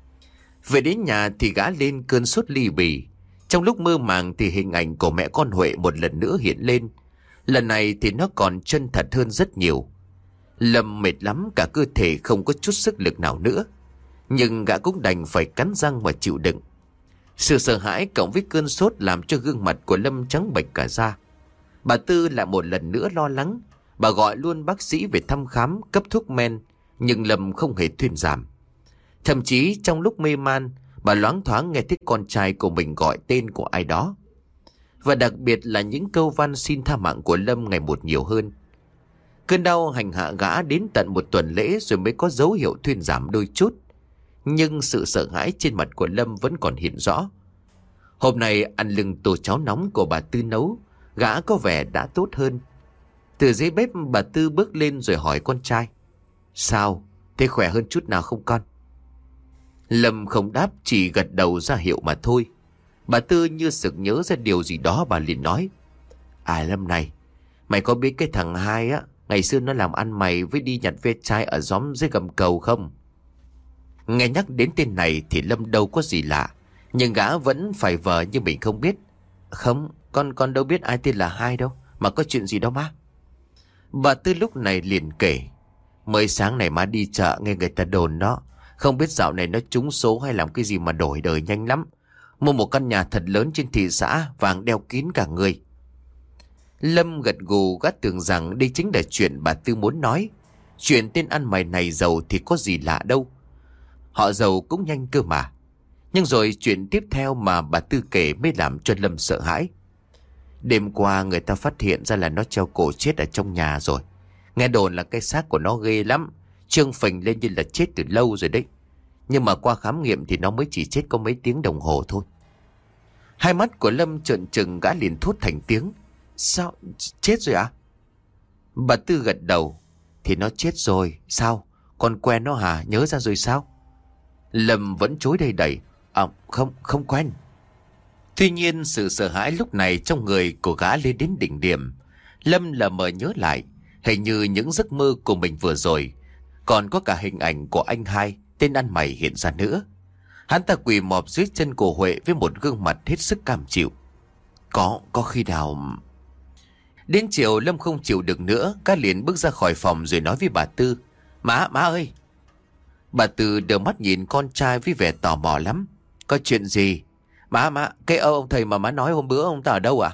Về đến nhà thì gã lên cơn sốt ly bì. Trong lúc mơ màng thì hình ảnh của mẹ con Huệ một lần nữa hiện lên. Lần này thì nó còn chân thật hơn rất nhiều. Lâm mệt lắm, cả cơ thể không có chút sức lực nào nữa. Nhưng gã cũng đành phải cắn răng mà chịu đựng. Sự sợ hãi cộng với cơn sốt làm cho gương mặt của Lâm trắng bệch cả da. Bà Tư lại một lần nữa lo lắng. Bà gọi luôn bác sĩ về thăm khám, cấp thuốc men, nhưng Lâm không hề thuyên giảm. Thậm chí trong lúc mê man, bà loáng thoáng nghe thấy con trai của mình gọi tên của ai đó. Và đặc biệt là những câu van xin tha mạng của Lâm ngày một nhiều hơn. Cơn đau hành hạ gã đến tận 1 tuần lễ rồi mới có dấu hiệu thuyên giảm đôi chút. Nhưng sự sợ hãi trên mặt của Lâm vẫn còn hiện rõ. Hôm nay ăn lưng tô cháo nóng của bà Tư nấu, gã có vẻ đã tốt hơn. Từ dưới bếp bà Tư bước lên rồi hỏi con trai: Sao? Thế khỏe hơn chút nào không con? Lâm không đáp, chỉ gật đầu ra hiệu mà thôi. Bà Tư như sực nhớ ra điều gì đó, bà liền nói: Lâm này, mày có biết cái thằng Hai á, ngày xưa nó làm ăn mày với đi nhặt ve chai ở xóm dưới gầm cầu không? Nghe nhắc đến tên này thì Lâm đâu có gì lạ, nhưng gã vẫn phải vờ như mình không biết. Không, con đâu biết ai tên là Hai đâu, mà có chuyện gì đâu má. Bà Tư lúc này liền kể: Mới sáng này má đi chợ nghe người ta đồn đó, không biết dạo này nó trúng số hay làm cái gì mà đổi đời nhanh lắm. Mua một căn nhà thật lớn trên thị xã, vàng đeo kín cả người. Lâm gật gù, gắt tưởng rằng đây chính là chuyện bà Tư muốn nói. Chuyện tên ăn mày này giàu thì có gì lạ đâu. Họ giàu cũng nhanh cơ mà. Nhưng rồi chuyện tiếp theo mà bà Tư kể mới làm cho Lâm sợ hãi. Đêm qua người ta phát hiện ra là nó treo cổ chết ở trong nhà rồi. Nghe đồn là cái xác của nó ghê lắm, trương phình lên như là chết từ lâu rồi đấy. Nhưng mà qua khám nghiệm thì nó mới chỉ chết có mấy tiếng đồng hồ thôi. Hai mắt của Lâm trợn trừng, gã liền thốt thành tiếng: Sao? Chết rồi à? Bà Tư gật đầu: Thì nó chết rồi. Sao? Con quen nó hả? Nhớ ra rồi sao? Lâm vẫn chối đầy đẩy: Không quen. Tuy nhiên sự sợ hãi lúc này trong người của gã lên đến đỉnh điểm. Lâm lờ mờ nhớ lại, hình như những giấc mơ của mình vừa rồi còn có cả hình ảnh của anh Hai, tên ăn mày hiện ra nữa. Hắn ta quỳ mọp dưới chân của Huệ với một gương mặt hết sức cam chịu. Có khi nào... Đến chiều Lâm không chịu được nữa, gã liền bước ra khỏi phòng rồi nói với bà Tư: Má ơi! Bà Tư đưa mắt nhìn con trai với vẻ tò mò lắm. Có chuyện gì? Má, cái ông thầy mà má nói hôm bữa ông ta ở đâu à?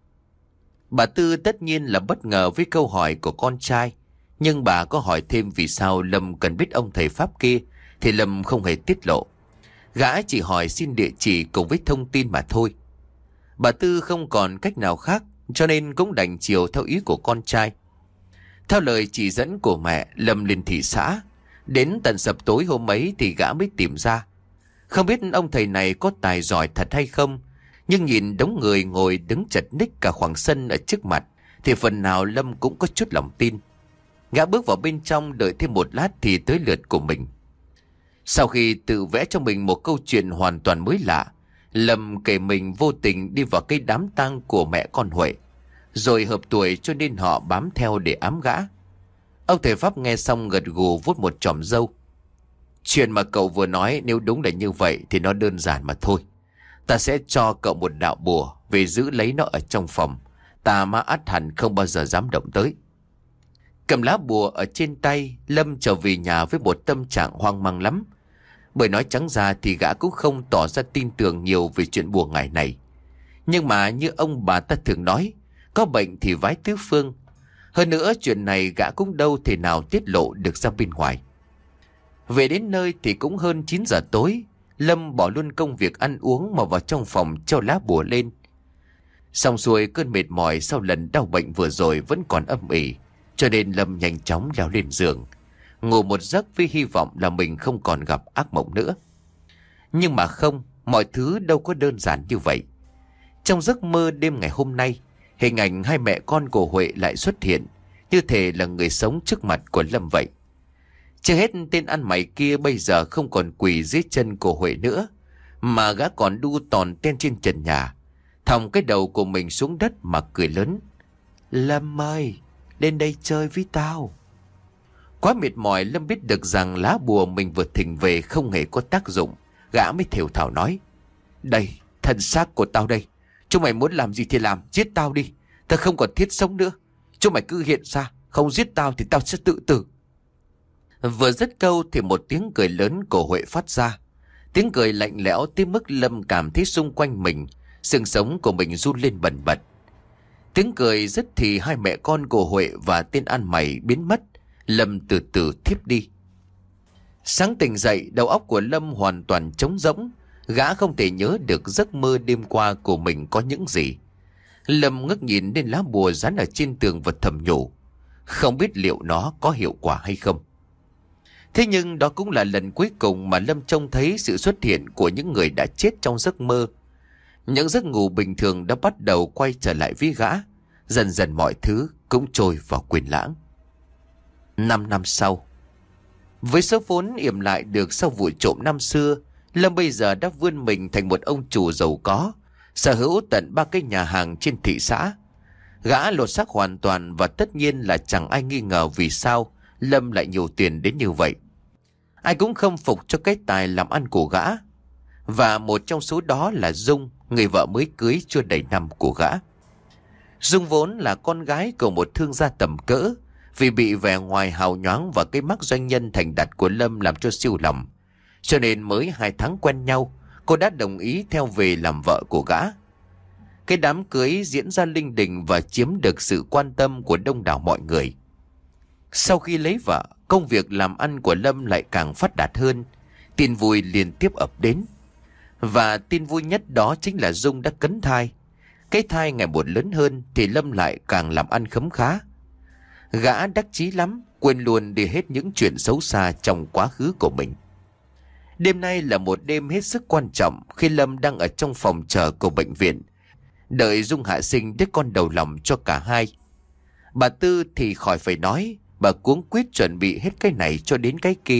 Bà Tư tất nhiên là bất ngờ với câu hỏi của con trai. Nhưng bà có hỏi thêm vì sao Lâm cần biết ông thầy Pháp kia thì Lâm không hề tiết lộ. Gã chỉ hỏi xin địa chỉ cùng với thông tin mà thôi. Bà Tư không còn cách nào khác, cho nên cũng đành chiều theo ý của con trai. Theo lời chỉ dẫn của mẹ, Lâm lên thị xã. Đến tận sập tối hôm ấy thì gã mới tìm ra. Không biết ông thầy này có tài giỏi thật hay không, Nhưng nhìn đống người ngồi đứng chật ních cả khoảng sân ở trước mặt thì phần nào Lâm cũng có chút lòng tin. Gã bước vào bên trong đợi thêm một lát thì tới lượt của mình. Sau khi tự vẽ cho mình một câu chuyện hoàn toàn mới lạ, Lâm kể mình vô tình đi vào cái đám tang của mẹ con Huệ, rồi hợp tuổi cho nên họ bám theo để ám gã. Ông thầy Pháp nghe xong gật gù vuốt một chòm râu. Chuyện mà cậu vừa nói nếu đúng là như vậy thì nó đơn giản mà thôi. Ta sẽ cho cậu một đạo bùa về giữ lấy nó ở trong phòng. Tà ma ắt hẳn không bao giờ dám động tới. Cầm lá bùa ở trên tay, Lâm trở về nhà với một tâm trạng hoang mang lắm. Bởi nói trắng ra thì gã cũng không tỏ ra tin tưởng nhiều về chuyện bùa ngải này. Nhưng mà như ông bà ta thường nói, có bệnh thì vái tứ phương. Hơn nữa chuyện này gã cũng đâu thể nào tiết lộ được ra bên ngoài. Về đến nơi thì cũng hơn 9 giờ tối. Lâm bỏ luôn công việc ăn uống mà vào trong phòng treo lá bùa lên. Xong xuôi cơn mệt mỏi sau lần đau bệnh vừa rồi vẫn còn âm ỉ, cho nên Lâm nhanh chóng leo lên giường, ngủ một giấc với hy vọng là mình không còn gặp ác mộng nữa. Nhưng mà không, mọi thứ đâu có đơn giản như vậy. Trong giấc mơ đêm ngày hôm nay, hình ảnh hai mẹ con của Huệ lại xuất hiện, như thể là người sống trước mặt của Lâm vậy. Chưa hết, tên ăn mày kia bây giờ không còn quỳ dưới chân của Huệ nữa, mà gã còn đu tòn ten trên trần nhà, thòng cái đầu của mình xuống đất mà cười lớn. Lâm ơi, lên đây chơi với tao. Quá mệt mỏi, Lâm biết được rằng lá bùa mình vừa thỉnh về không hề có tác dụng. Gã mới thều thào nói. Đây, thân xác của tao đây. Chúng mày muốn làm gì thì làm, giết tao đi. Tao không còn thiết sống nữa. Chúng mày cứ hiện ra, không giết tao thì tao sẽ tự tử. Vừa dứt câu thì một tiếng cười lớn của Huệ phát ra. Tiếng cười lạnh lẽo tới mức Lâm cảm thấy xung quanh mình, xương sống của mình run lên bần bật. Tiếng cười dứt thì hai mẹ con của Huệ và tên ăn mày biến mất. Lâm từ từ thiếp đi. Sáng tỉnh dậy, đầu óc của Lâm hoàn toàn trống rỗng. Gã không thể nhớ được giấc mơ đêm qua của mình có những gì. Lâm ngước nhìn lên lá bùa dán ở trên tường và thầm nhủ, không biết liệu nó có hiệu quả hay không. Thế nhưng đó cũng là lần cuối cùng mà Lâm trông thấy sự xuất hiện của những người đã chết trong giấc mơ. Những giấc ngủ bình thường đã bắt đầu quay trở lại với gã. Dần dần mọi thứ cũng trôi vào quên lãng. 5 năm sau, với số vốn yểm lại được sau vụ trộm năm xưa, Lâm bây giờ đã vươn mình thành một ông chủ giàu có, sở hữu tận 3 cái nhà hàng trên thị xã. Gã lột xác hoàn toàn và tất nhiên là chẳng ai nghi ngờ vì sao Lâm lại nhiều tiền đến như vậy. Ai cũng khâm phục cho cái tài làm ăn của gã. Và một trong số đó là Dung, người vợ mới cưới chưa đầy năm của gã. Dung vốn là con gái của một thương gia tầm cỡ, vì bị vẻ ngoài hào nhoáng và cái mác doanh nhân thành đạt của Lâm làm cho siêu lòng, cho nên mới 2 tháng quen nhau, cô đã đồng ý theo về làm vợ của gã. Cái đám cưới diễn ra linh đình và chiếm được sự quan tâm của đông đảo mọi người. Sau khi lấy vợ, công việc làm ăn của Lâm lại càng phát đạt hơn, tin vui liên tiếp ập đến. Và tin vui nhất đó chính là Dung đã cấn thai. Cái thai ngày một lớn hơn thì Lâm lại càng làm ăn khấm khá. Gã đắc chí lắm, quên luôn đi hết những chuyện xấu xa trong quá khứ của mình. Đêm nay là một đêm hết sức quan trọng khi Lâm đang ở trong phòng chờ của bệnh viện, đợi Dung hạ sinh đứa con đầu lòng cho cả hai. Bà Tư thì khỏi phải nói, bà cuống quýt chuẩn bị hết cái này cho đến cái kia.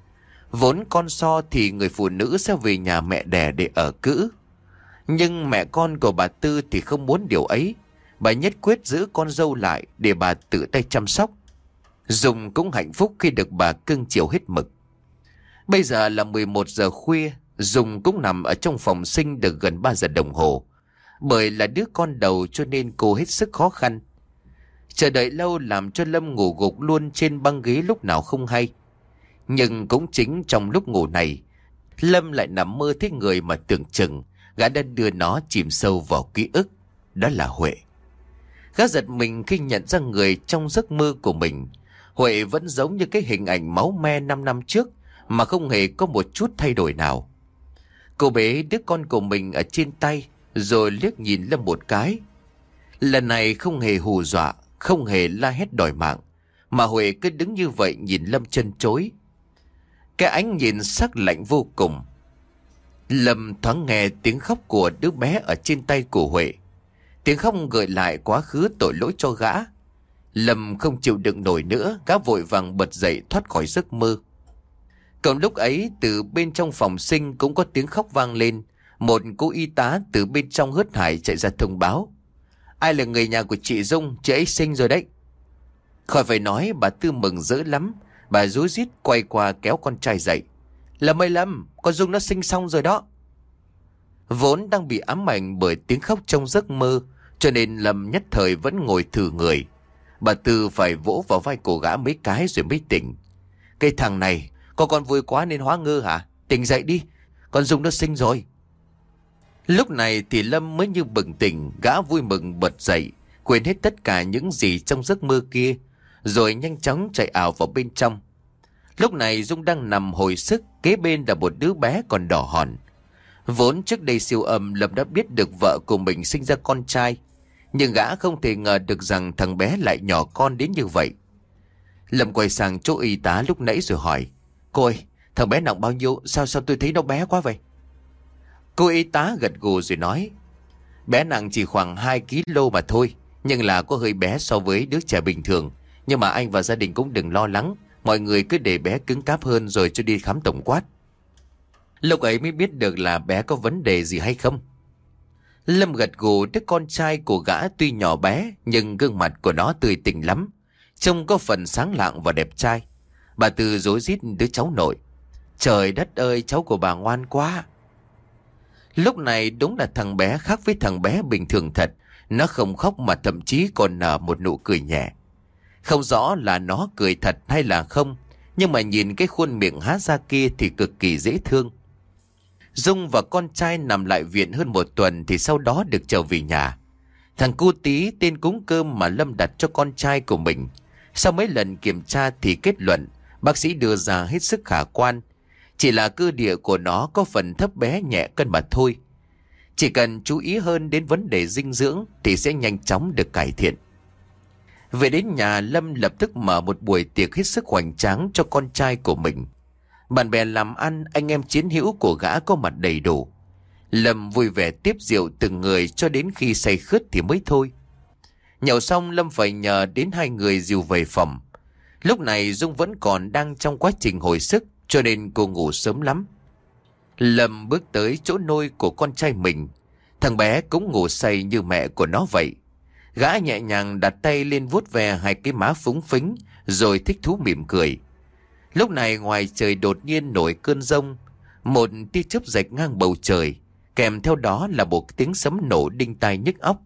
Vốn con so thì người phụ nữ sẽ về nhà mẹ đẻ để ở cữ. Nhưng mẹ con của bà Tư thì không muốn điều ấy. Bà nhất quyết giữ con dâu lại để bà tự tay chăm sóc. Dung cũng hạnh phúc khi được bà cưng chiều hết mực. Bây giờ là 11 giờ khuya, Dung cũng nằm ở trong phòng sinh được gần 3 giờ đồng hồ. Bởi là đứa con đầu cho nên cô hết sức khó khăn. Chờ đợi lâu làm cho Lâm ngủ gục luôn trên băng ghế lúc nào không hay. Nhưng cũng chính trong lúc ngủ này, Lâm lại nằm mơ thấy người mà tưởng chừng gã đã đưa nó chìm sâu vào ký ức. Đó là Huệ. Gã giật mình khi nhận ra người trong giấc mơ của mình. Huệ vẫn giống như cái hình ảnh máu me 5 năm trước, mà không hề có một chút thay đổi nào. Cô bế đứa con của mình ở trên tay, rồi liếc nhìn Lâm một cái. Lần này không hề hù dọa, không hề la hét đòi mạng, mà Huệ cứ đứng như vậy nhìn Lâm chân chối. Cái ánh nhìn sắc lạnh vô cùng. Lâm thoáng nghe tiếng khóc của đứa bé ở trên tay của Huệ. Tiếng khóc gợi lại quá khứ tội lỗi cho gã. Lâm không chịu đựng nổi nữa, gã vội vàng bật dậy thoát khỏi giấc mơ. Còn lúc ấy từ bên trong phòng sinh cũng có tiếng khóc vang lên. Một cô y tá từ bên trong hớt hải chạy ra thông báo: "Ai là người nhà của chị Dung, chị ấy sinh rồi đấy." Khỏi phải nói, bà Tư mừng rỡ lắm. Bà rối rít quay qua kéo con trai dậy: "Lâm ơi Lâm, con Dung nó sinh xong rồi đó." Vốn đang bị ám ảnh bởi tiếng khóc trong giấc mơ, cho nên Lâm nhất thời vẫn ngồi thừ người. Bà Tư phải vỗ vào vai cổ gã mấy cái rồi mới tỉnh. "Cái thằng này, con vui quá nên hóa ngơ hả? Tỉnh dậy đi, con Dung nó sinh rồi." Lúc này thì Lâm mới như bừng tỉnh, gã vui mừng bật dậy, quên hết tất cả những gì trong giấc mơ kia, rồi nhanh chóng chạy ảo vào bên trong. Lúc này Dung đang nằm hồi sức, kế bên là một đứa bé còn đỏ hòn. Vốn trước đây siêu âm Lâm đã biết được vợ của mình sinh ra con trai, nhưng gã không thể ngờ được rằng thằng bé lại nhỏ con đến như vậy. Lâm quay sang chỗ y tá lúc nãy rồi hỏi: "Cô ơi, thằng bé nặng bao nhiêu? Sao tôi thấy nó bé quá vậy?" Cô y tá gật gù rồi nói: "Bé nặng chỉ khoảng 2 kg mà thôi, nhưng là có hơi bé so với đứa trẻ bình thường. Nhưng mà anh và gia đình cũng đừng lo lắng, mọi người cứ để bé cứng cáp hơn rồi cho đi khám tổng quát." Lúc ấy mới biết được là bé có vấn đề gì hay không. Lâm gật gù, đứa con trai của gã tuy nhỏ bé nhưng gương mặt của nó tươi tỉnh lắm, trông có phần sáng lạng và đẹp trai. Bà Tư rối rít đứa cháu nội: "Trời đất ơi, cháu của bà ngoan quá." Lúc này đúng là thằng bé khác với thằng bé bình thường thật. Nó không khóc mà thậm chí còn nở một nụ cười nhẹ. Không rõ là nó cười thật hay là không, nhưng mà nhìn cái khuôn miệng há ra kia thì cực kỳ dễ thương. Dung và con trai nằm lại viện hơn 1 tuần thì sau đó được trở về nhà. Thằng cu tí tên cúng cơm mà Lâm đặt cho con trai của mình, sau mấy lần kiểm tra thì kết luận bác sĩ đưa ra hết sức khả quan. Chỉ là cơ địa của nó có phần thấp bé nhẹ cân mà thôi. Chỉ cần chú ý hơn đến vấn đề dinh dưỡng thì sẽ nhanh chóng được cải thiện. Về đến nhà, Lâm lập tức mở một buổi tiệc hết sức hoành tráng cho con trai của mình. Bạn bè làm ăn, anh em chiến hữu của gã có mặt đầy đủ. Lâm vui vẻ tiếp rượu từng người cho đến khi say khướt thì mới thôi. Nhậu xong Lâm phải nhờ đến 2 người dìu về phòng. Lúc này Dung vẫn còn đang trong quá trình hồi sức, cho nên cô ngủ sớm lắm. Lâm bước tới chỗ nôi của con trai mình. Thằng bé cũng ngủ say như mẹ của nó vậy. Gã nhẹ nhàng đặt tay lên vuốt ve 2 cái má phúng phính, rồi thích thú mỉm cười. Lúc này ngoài trời đột nhiên nổi cơn giông. Một tia chớp rạch ngang bầu trời, kèm theo đó là một tiếng sấm nổ đinh tai nhức óc.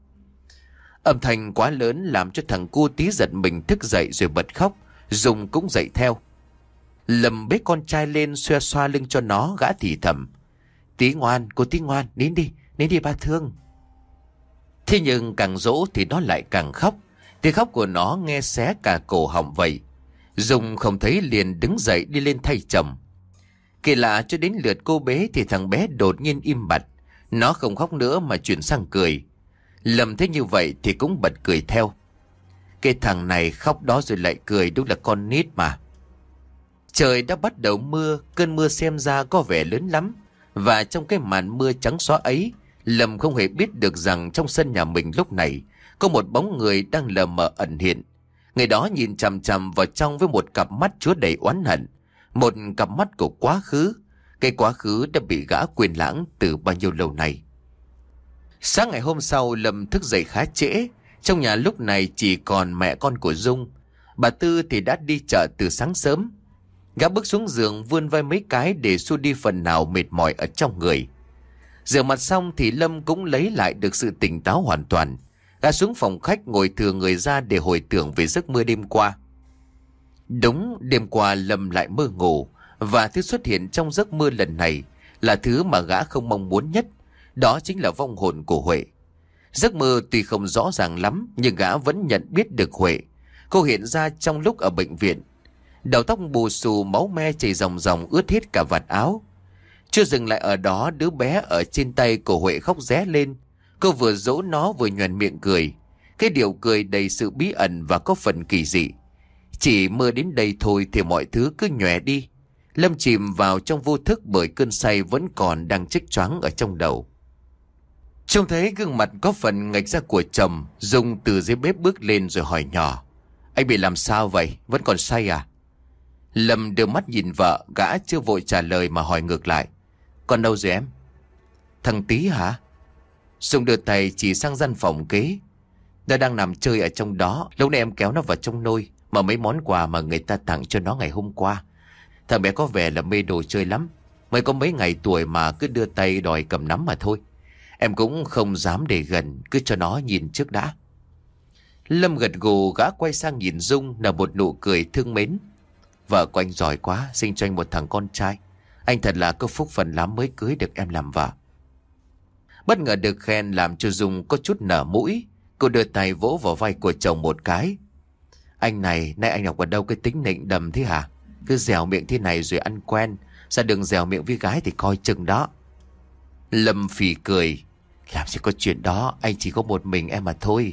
Âm thanh quá lớn làm cho thằng cu tí giật mình thức dậy rồi bật khóc. Dung cũng dậy theo. Lâm bế con trai lên xoa xoa lưng cho nó, gã thì thầm: "Tí ngoan, cô tí ngoan, nín đi ba thương." Thế nhưng càng dỗ thì nó lại càng khóc. Tiếng khóc của nó nghe xé cả cổ họng vậy. Dung không thấy liền đứng dậy đi lên thay chồng. Kỳ lạ, cho đến lượt cô bế thì thằng bé đột nhiên im bặt. Nó không khóc nữa mà chuyển sang cười. Lâm thấy như vậy thì cũng bật cười theo. Cái thằng này khóc đó rồi lại cười, đúng là con nít mà. Trời đã bắt đầu mưa, cơn mưa xem ra có vẻ lớn lắm. Và trong cái màn mưa trắng xóa ấy, Lâm không hề biết được rằng trong sân nhà mình lúc này có một bóng người đang lờ mờ ẩn hiện. Người đó nhìn chằm chằm vào trong với một cặp mắt chứa đầy oán hận, một cặp mắt của quá khứ, cái quá khứ đã bị gã quên lãng từ bao nhiêu lâu nay. Sáng ngày hôm sau, Lâm thức dậy khá trễ. Trong nhà lúc này chỉ còn mẹ con của Dung. Bà Tư thì đã đi chợ từ sáng sớm. Gã bước xuống giường vươn vai mấy cái để xua đi phần nào mệt mỏi ở trong người. Rửa mặt xong thì Lâm cũng lấy lại được sự tỉnh táo hoàn toàn. Gã xuống phòng khách ngồi thừ người ra để hồi tưởng về giấc mơ đêm qua. Đúng, đêm qua Lâm lại mơ ngủ, và thứ xuất hiện trong giấc mơ lần này là thứ mà gã không mong muốn nhất. Đó chính là vong hồn của Huệ. Giấc mơ tuy không rõ ràng lắm, nhưng gã vẫn nhận biết được Huệ. Cô hiện ra trong lúc ở bệnh viện. Đầu tóc bù xù, máu me chảy ròng ròng ướt hết cả vạt áo. Chưa dừng lại ở đó, đứa bé ở trên tay của Huệ khóc ré lên. Cô vừa dỗ nó vừa nhoẻn miệng cười. Cái điệu cười đầy sự bí ẩn và có phần kỳ dị. Chỉ mơ đến đây thôi thì mọi thứ cứ nhòe đi. Lâm chìm vào trong vô thức bởi cơn say vẫn còn đang chích choáng ở trong đầu. Trông thấy gương mặt có phần ngạch ra của chồng, Dung từ dưới bếp bước lên rồi hỏi nhỏ: Anh bị làm sao vậy? Vẫn còn say à? Lâm đưa mắt nhìn vợ, gã chưa vội trả lời mà hỏi ngược lại: Còn đâu rồi em? Thằng Tí hả? Dung đưa tay chỉ sang gian phòng kế. Nó đang nằm chơi ở trong đó. Lúc này em kéo nó vào trong nôi, mà mấy món quà mà người ta tặng cho nó ngày hôm qua. Thằng bé có vẻ là mê đồ chơi lắm. Mới có mấy ngày tuổi mà cứ đưa tay đòi cầm nắm mà thôi. Em cũng không dám để gần, cứ cho nó nhìn trước đã. Lâm gật gù, gã quay sang nhìn Dung nở một nụ cười thương mến. Vợ của anh giỏi quá, sinh cho anh một thằng con trai. Anh thật là có phúc phần lắm mới cưới được em làm vợ. Bất ngờ được khen làm cho Dung có chút nở mũi. Cô đưa tay vỗ vào vai của chồng một cái. Anh này, nay anh học ở đâu cái tính nịnh đầm thế hả? Cứ dẻo miệng thế này rồi ăn quen. Ra đừng dẻo miệng với gái thì coi chừng đó. Lâm phì cười. Làm gì có chuyện đó, anh chỉ có một mình em mà thôi.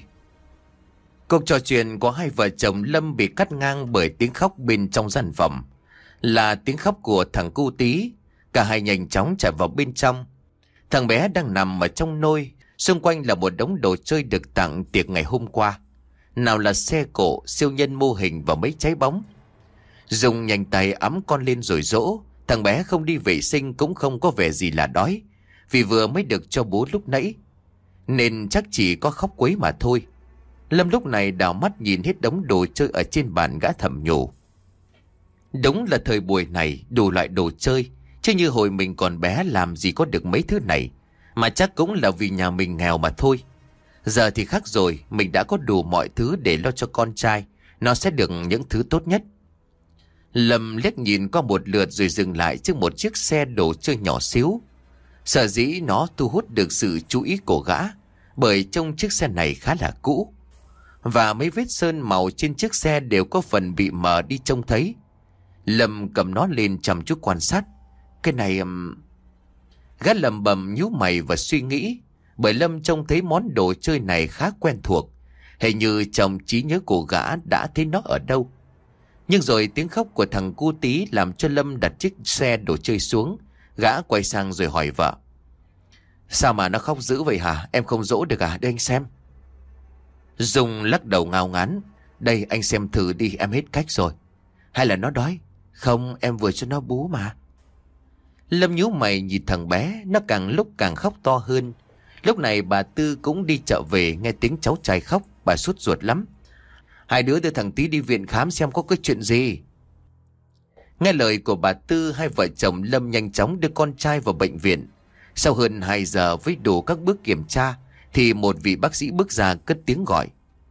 Cuộc trò chuyện của hai vợ chồng Lâm bị cắt ngang bởi tiếng khóc bên trong gian phòng. Là tiếng khóc của thằng cu Tí. Cả hai nhanh chóng chạy vào bên trong. Thằng bé đang nằm ở trong nôi. Xung quanh là một đống đồ chơi được tặng tiệc ngày hôm qua. Nào là xe cộ, siêu nhân mô hình và mấy trái bóng. Dùng nhanh tay ẵm con lên rồi dỗ. Thằng bé không đi vệ sinh cũng không có vẻ gì là đói, vì vừa mới được cho bú lúc nãy, nên chắc chỉ có khóc quấy mà thôi. Lâm lúc này đảo mắt nhìn hết đống đồ chơi ở trên bàn, gã thầm nhủ. Đúng là thời buổi này đủ loại đồ chơi, chứ như hồi mình còn bé làm gì có được mấy thứ này. Mà chắc cũng là vì nhà mình nghèo mà thôi. Giờ thì khác rồi, mình đã có đủ mọi thứ để lo cho con trai. Nó sẽ được những thứ tốt nhất. Lâm liếc nhìn qua một lượt rồi dừng lại trước một chiếc xe đồ chơi nhỏ xíu. Sở dĩ nó thu hút được sự chú ý của gã bởi trong chiếc xe này khá là cũ, và mấy vết sơn màu trên chiếc xe đều có phần bị mờ đi trông thấy. Lâm cầm nó lên chăm chú quan sát. Cái này... Gã lầm bầm nhíu mày và suy nghĩ, bởi Lâm trông thấy món đồ chơi này khá quen thuộc. Hình như trong trí nhớ của gã đã thấy nó ở đâu. Nhưng rồi tiếng khóc của thằng cu Tí làm cho Lâm đặt chiếc xe đồ chơi xuống. Gã quay sang rồi hỏi vợ: Sao mà nó khóc dữ vậy hả? Em không dỗ được à? Để anh xem. Dung lắc đầu ngao ngán. Đây anh xem thử đi, em hết cách rồi. Hay là nó đói? Không, em vừa cho nó bú mà. Lâm nhíu mày nhìn thằng bé, nó càng lúc càng khóc to hơn. Lúc này bà Tư cũng đi chợ về, nghe tiếng cháu trai khóc, bà sốt ruột lắm. Hai đứa đưa thằng Tí đi viện khám xem có cái chuyện gì. Nghe lời của bà Tư, hai vợ chồng Lâm nhanh chóng đưa con trai vào bệnh viện. Sau hơn 2 giờ với đủ các bước kiểm tra, thì một vị bác sĩ bước ra cất tiếng gọi: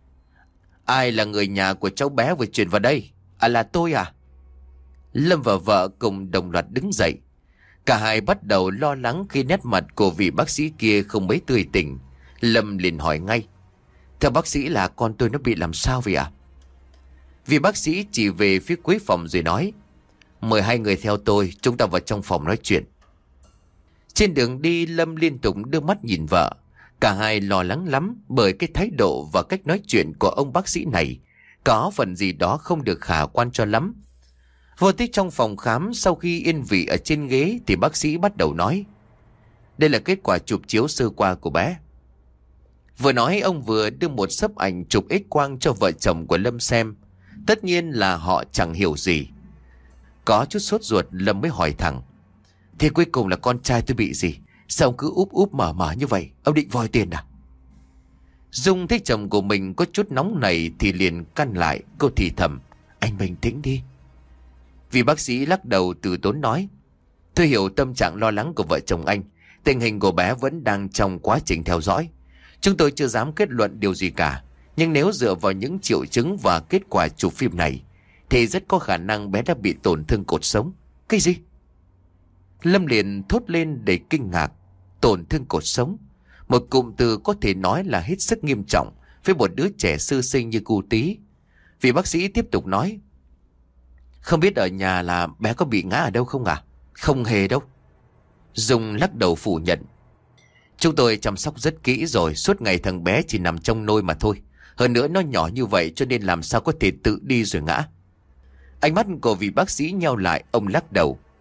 Ai là người nhà của cháu bé vừa chuyển vào đây? À, là tôi à? Lâm và vợ cùng đồng loạt đứng dậy. Cả hai bắt đầu lo lắng khi nét mặt của vị bác sĩ kia không mấy tươi tỉnh. Lâm liền hỏi ngay: Theo bác sĩ là con tôi nó bị làm sao vậy ạ? Vị bác sĩ chỉ về phía cuối phòng rồi nói: Mời hai người theo tôi, chúng ta vào trong phòng nói chuyện. Trên đường đi, Lâm liên tục đưa mắt nhìn vợ. Cả hai lo lắng lắm bởi cái thái độ và cách nói chuyện của ông bác sĩ này có phần gì đó không được khả quan cho lắm. Vô tích trong phòng khám, sau khi yên vị ở trên ghế thì bác sĩ bắt đầu nói: Đây là kết quả chụp chiếu sơ qua của bé. Vừa nói ông vừa đưa một xấp ảnh chụp X-quang cho vợ chồng của Lâm xem. Tất nhiên là họ chẳng hiểu gì. Có chút sốt ruột, Lâm mới hỏi thẳng: Thế cuối cùng là con trai tôi bị gì? Sao ông cứ úp úp mở mở như vậy? Ông định vòi tiền à? Dung thấy chồng của mình có chút nóng nảy thì liền căn lại. Cô thì thầm: Anh bình tĩnh đi. Vì bác sĩ lắc đầu từ tốn nói: Tôi hiểu tâm trạng lo lắng của vợ chồng anh. Tình hình của bé vẫn đang trong quá trình theo dõi. Chúng tôi chưa dám kết luận điều gì cả. Nhưng nếu dựa vào những triệu chứng và kết quả chụp phim này thì rất có khả năng bé đã bị tổn thương cột sống. Cái gì? Lâm liền thốt lên đầy kinh ngạc. Tổn thương cột sống, một cụm từ có thể nói là hết sức nghiêm trọng với một đứa trẻ sơ sinh như cu Tí. Vị bác sĩ tiếp tục nói: Không biết ở nhà là bé có bị ngã ở đâu không à? Không hề đâu. Dung lắc đầu phủ nhận: Chúng tôi chăm sóc rất kỹ rồi, suốt ngày thằng bé chỉ nằm trong nôi mà thôi. Hơn nữa nó nhỏ như vậy cho nên làm sao có thể tự đi rồi ngã. Ánh mắt của vị bác sĩ nheo lại, ông lắc đầu: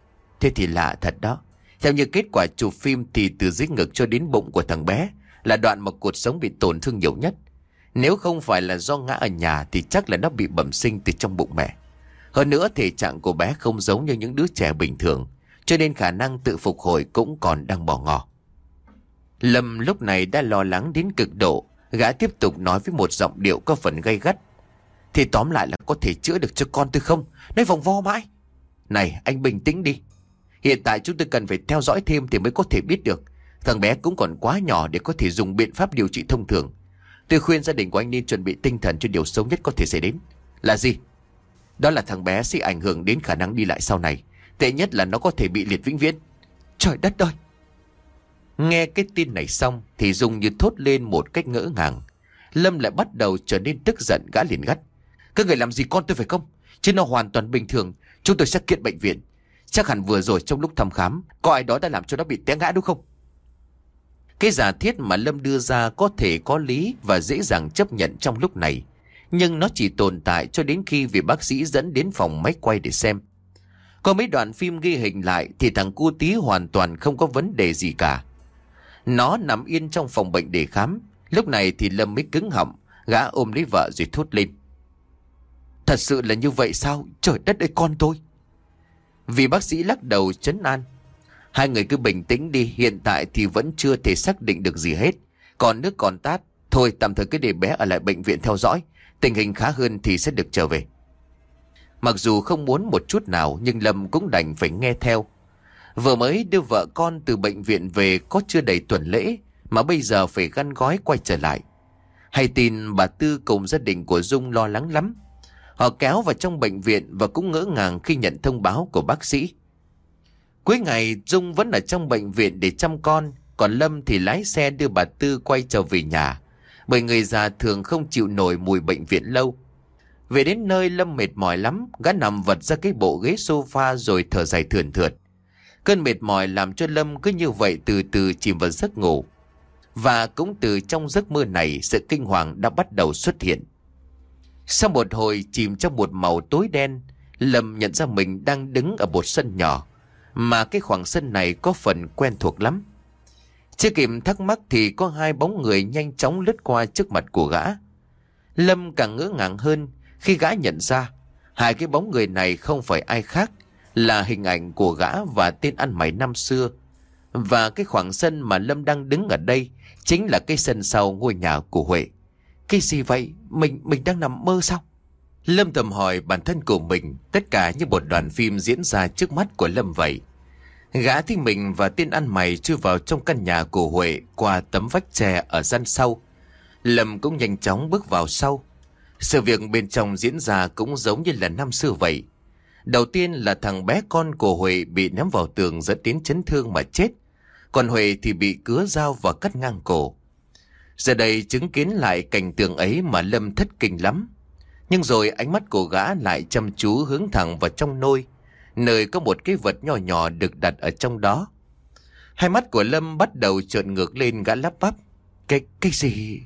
Thế thì lạ thật đó. Theo như kết quả chụp phim thì từ dưới ngực cho đến bụng của thằng bé là đoạn mà cột sống bị tổn thương nhiều nhất. Nếu không phải là do ngã ở nhà thì chắc là nó bị bẩm sinh từ trong bụng mẹ. Hơn nữa thể trạng của bé không giống như những đứa trẻ bình thường, cho nên khả năng tự phục hồi cũng còn đang bỏ ngỏ. Lâm lúc này đã lo lắng đến cực độ. Gã tiếp tục nói với một giọng điệu có phần gay gắt. Thì tóm lại là có thể chữa được cho con tôi không? Nói vòng vo mãi. Này anh bình tĩnh đi. Hiện tại chúng tôi cần phải theo dõi thêm thì mới có thể biết được. Thằng bé cũng còn quá nhỏ để có thể dùng biện pháp điều trị thông thường. Tôi khuyên gia đình của anh nên chuẩn bị tinh thần cho điều xấu nhất có thể xảy đến. Là gì? Đó là thằng bé sẽ ảnh hưởng đến khả năng đi lại sau này. Tệ nhất là nó có thể bị liệt vĩnh viễn. Trời đất ơi! Nghe cái tin này xong thì Dung như thốt lên một cách ngỡ ngàng. Lâm lại bắt đầu trở nên tức giận. Gã liền gắt. Các người làm gì con tôi phải không? Chứ nó hoàn toàn bình thường. Chúng tôi sẽ kiện bệnh viện. Chắc hẳn vừa rồi trong lúc thăm khám có ai đó đã làm cho nó bị té ngã đúng không? Cái giả thiết mà Lâm đưa ra có thể có lý và dễ dàng chấp nhận trong lúc này. Nhưng nó chỉ tồn tại cho đến khi vị bác sĩ dẫn đến phòng máy quay để xem. Có mấy đoạn phim ghi hình lại thì thằng cu tí hoàn toàn không có vấn đề gì cả. Nó nằm yên trong phòng bệnh để khám. Lúc này thì Lâm mới cứng họng. Gã ôm lấy vợ rồi thốt lên. Thật sự là như vậy sao? Trời đất ơi con tôi! Vì bác sĩ lắc đầu trấn an. Hai người cứ bình tĩnh đi. Hiện tại thì vẫn chưa thể xác định được gì hết. Còn nước còn tát. Thôi tạm thời cứ để bé ở lại bệnh viện theo dõi. Tình hình khá hơn thì sẽ được trở về. Mặc dù không muốn một chút nào nhưng Lâm cũng đành phải nghe theo. Vừa mới đưa vợ con từ bệnh viện về có chưa đầy tuần lễ mà bây giờ phải găn gói quay trở lại. Hay tin bà Tư cùng gia đình của Dung lo lắng lắm. Họ kéo vào trong bệnh viện và cũng ngỡ ngàng khi nhận thông báo của bác sĩ. Cuối ngày Dung vẫn ở trong bệnh viện để chăm con, còn Lâm thì lái xe đưa bà Tư quay trở về nhà. Bởi người già thường không chịu nổi mùi bệnh viện lâu. Về đến nơi Lâm mệt mỏi lắm, gã nằm vật ra cái bộ ghế sofa rồi thở dài thườn thượt. Cơn mệt mỏi làm cho Lâm cứ như vậy từ từ chìm vào giấc ngủ. Và cũng từ trong giấc mơ này sự kinh hoàng đã bắt đầu xuất hiện. Sau một hồi chìm trong một màu tối đen, Lâm nhận ra mình đang đứng ở một sân nhỏ. Mà cái khoảng sân này có phần quen thuộc lắm. Chưa kịp thắc mắc thì có hai bóng người nhanh chóng lướt qua trước mặt của gã. Lâm càng ngỡ ngàng hơn khi gã nhận ra hai cái bóng người này không phải ai khác là hình ảnh của gã và tên ăn mày năm xưa. Và cái khoảng sân mà Lâm đang đứng ở đây chính là cái sân sau ngôi nhà của Huệ. Cái gì vậy? Mình đang nằm mơ sao? Lâm thầm hỏi bản thân của mình. Tất cả như một đoạn phim diễn ra trước mắt của Lâm vậy. Gã thấy mình và tên ăn mày chui vào trong căn nhà của Huệ qua tấm vách tre ở gian sau. Lâm cũng nhanh chóng bước vào sau. Sự việc bên trong diễn ra cũng giống như là năm xưa vậy. Đầu tiên là thằng bé con của Huệ bị ném vào tường dẫn đến chấn thương mà chết. Còn Huệ thì bị cứa dao và cắt ngang cổ. Giờ đây chứng kiến lại cảnh tượng ấy mà Lâm thất kinh lắm. Nhưng rồi ánh mắt của gã lại chăm chú hướng thẳng vào trong nôi, nơi có một cái vật nhỏ nhỏ được đặt ở trong đó. Hai mắt của Lâm bắt đầu trợn ngược lên, gã lắp bắp. Cái gì?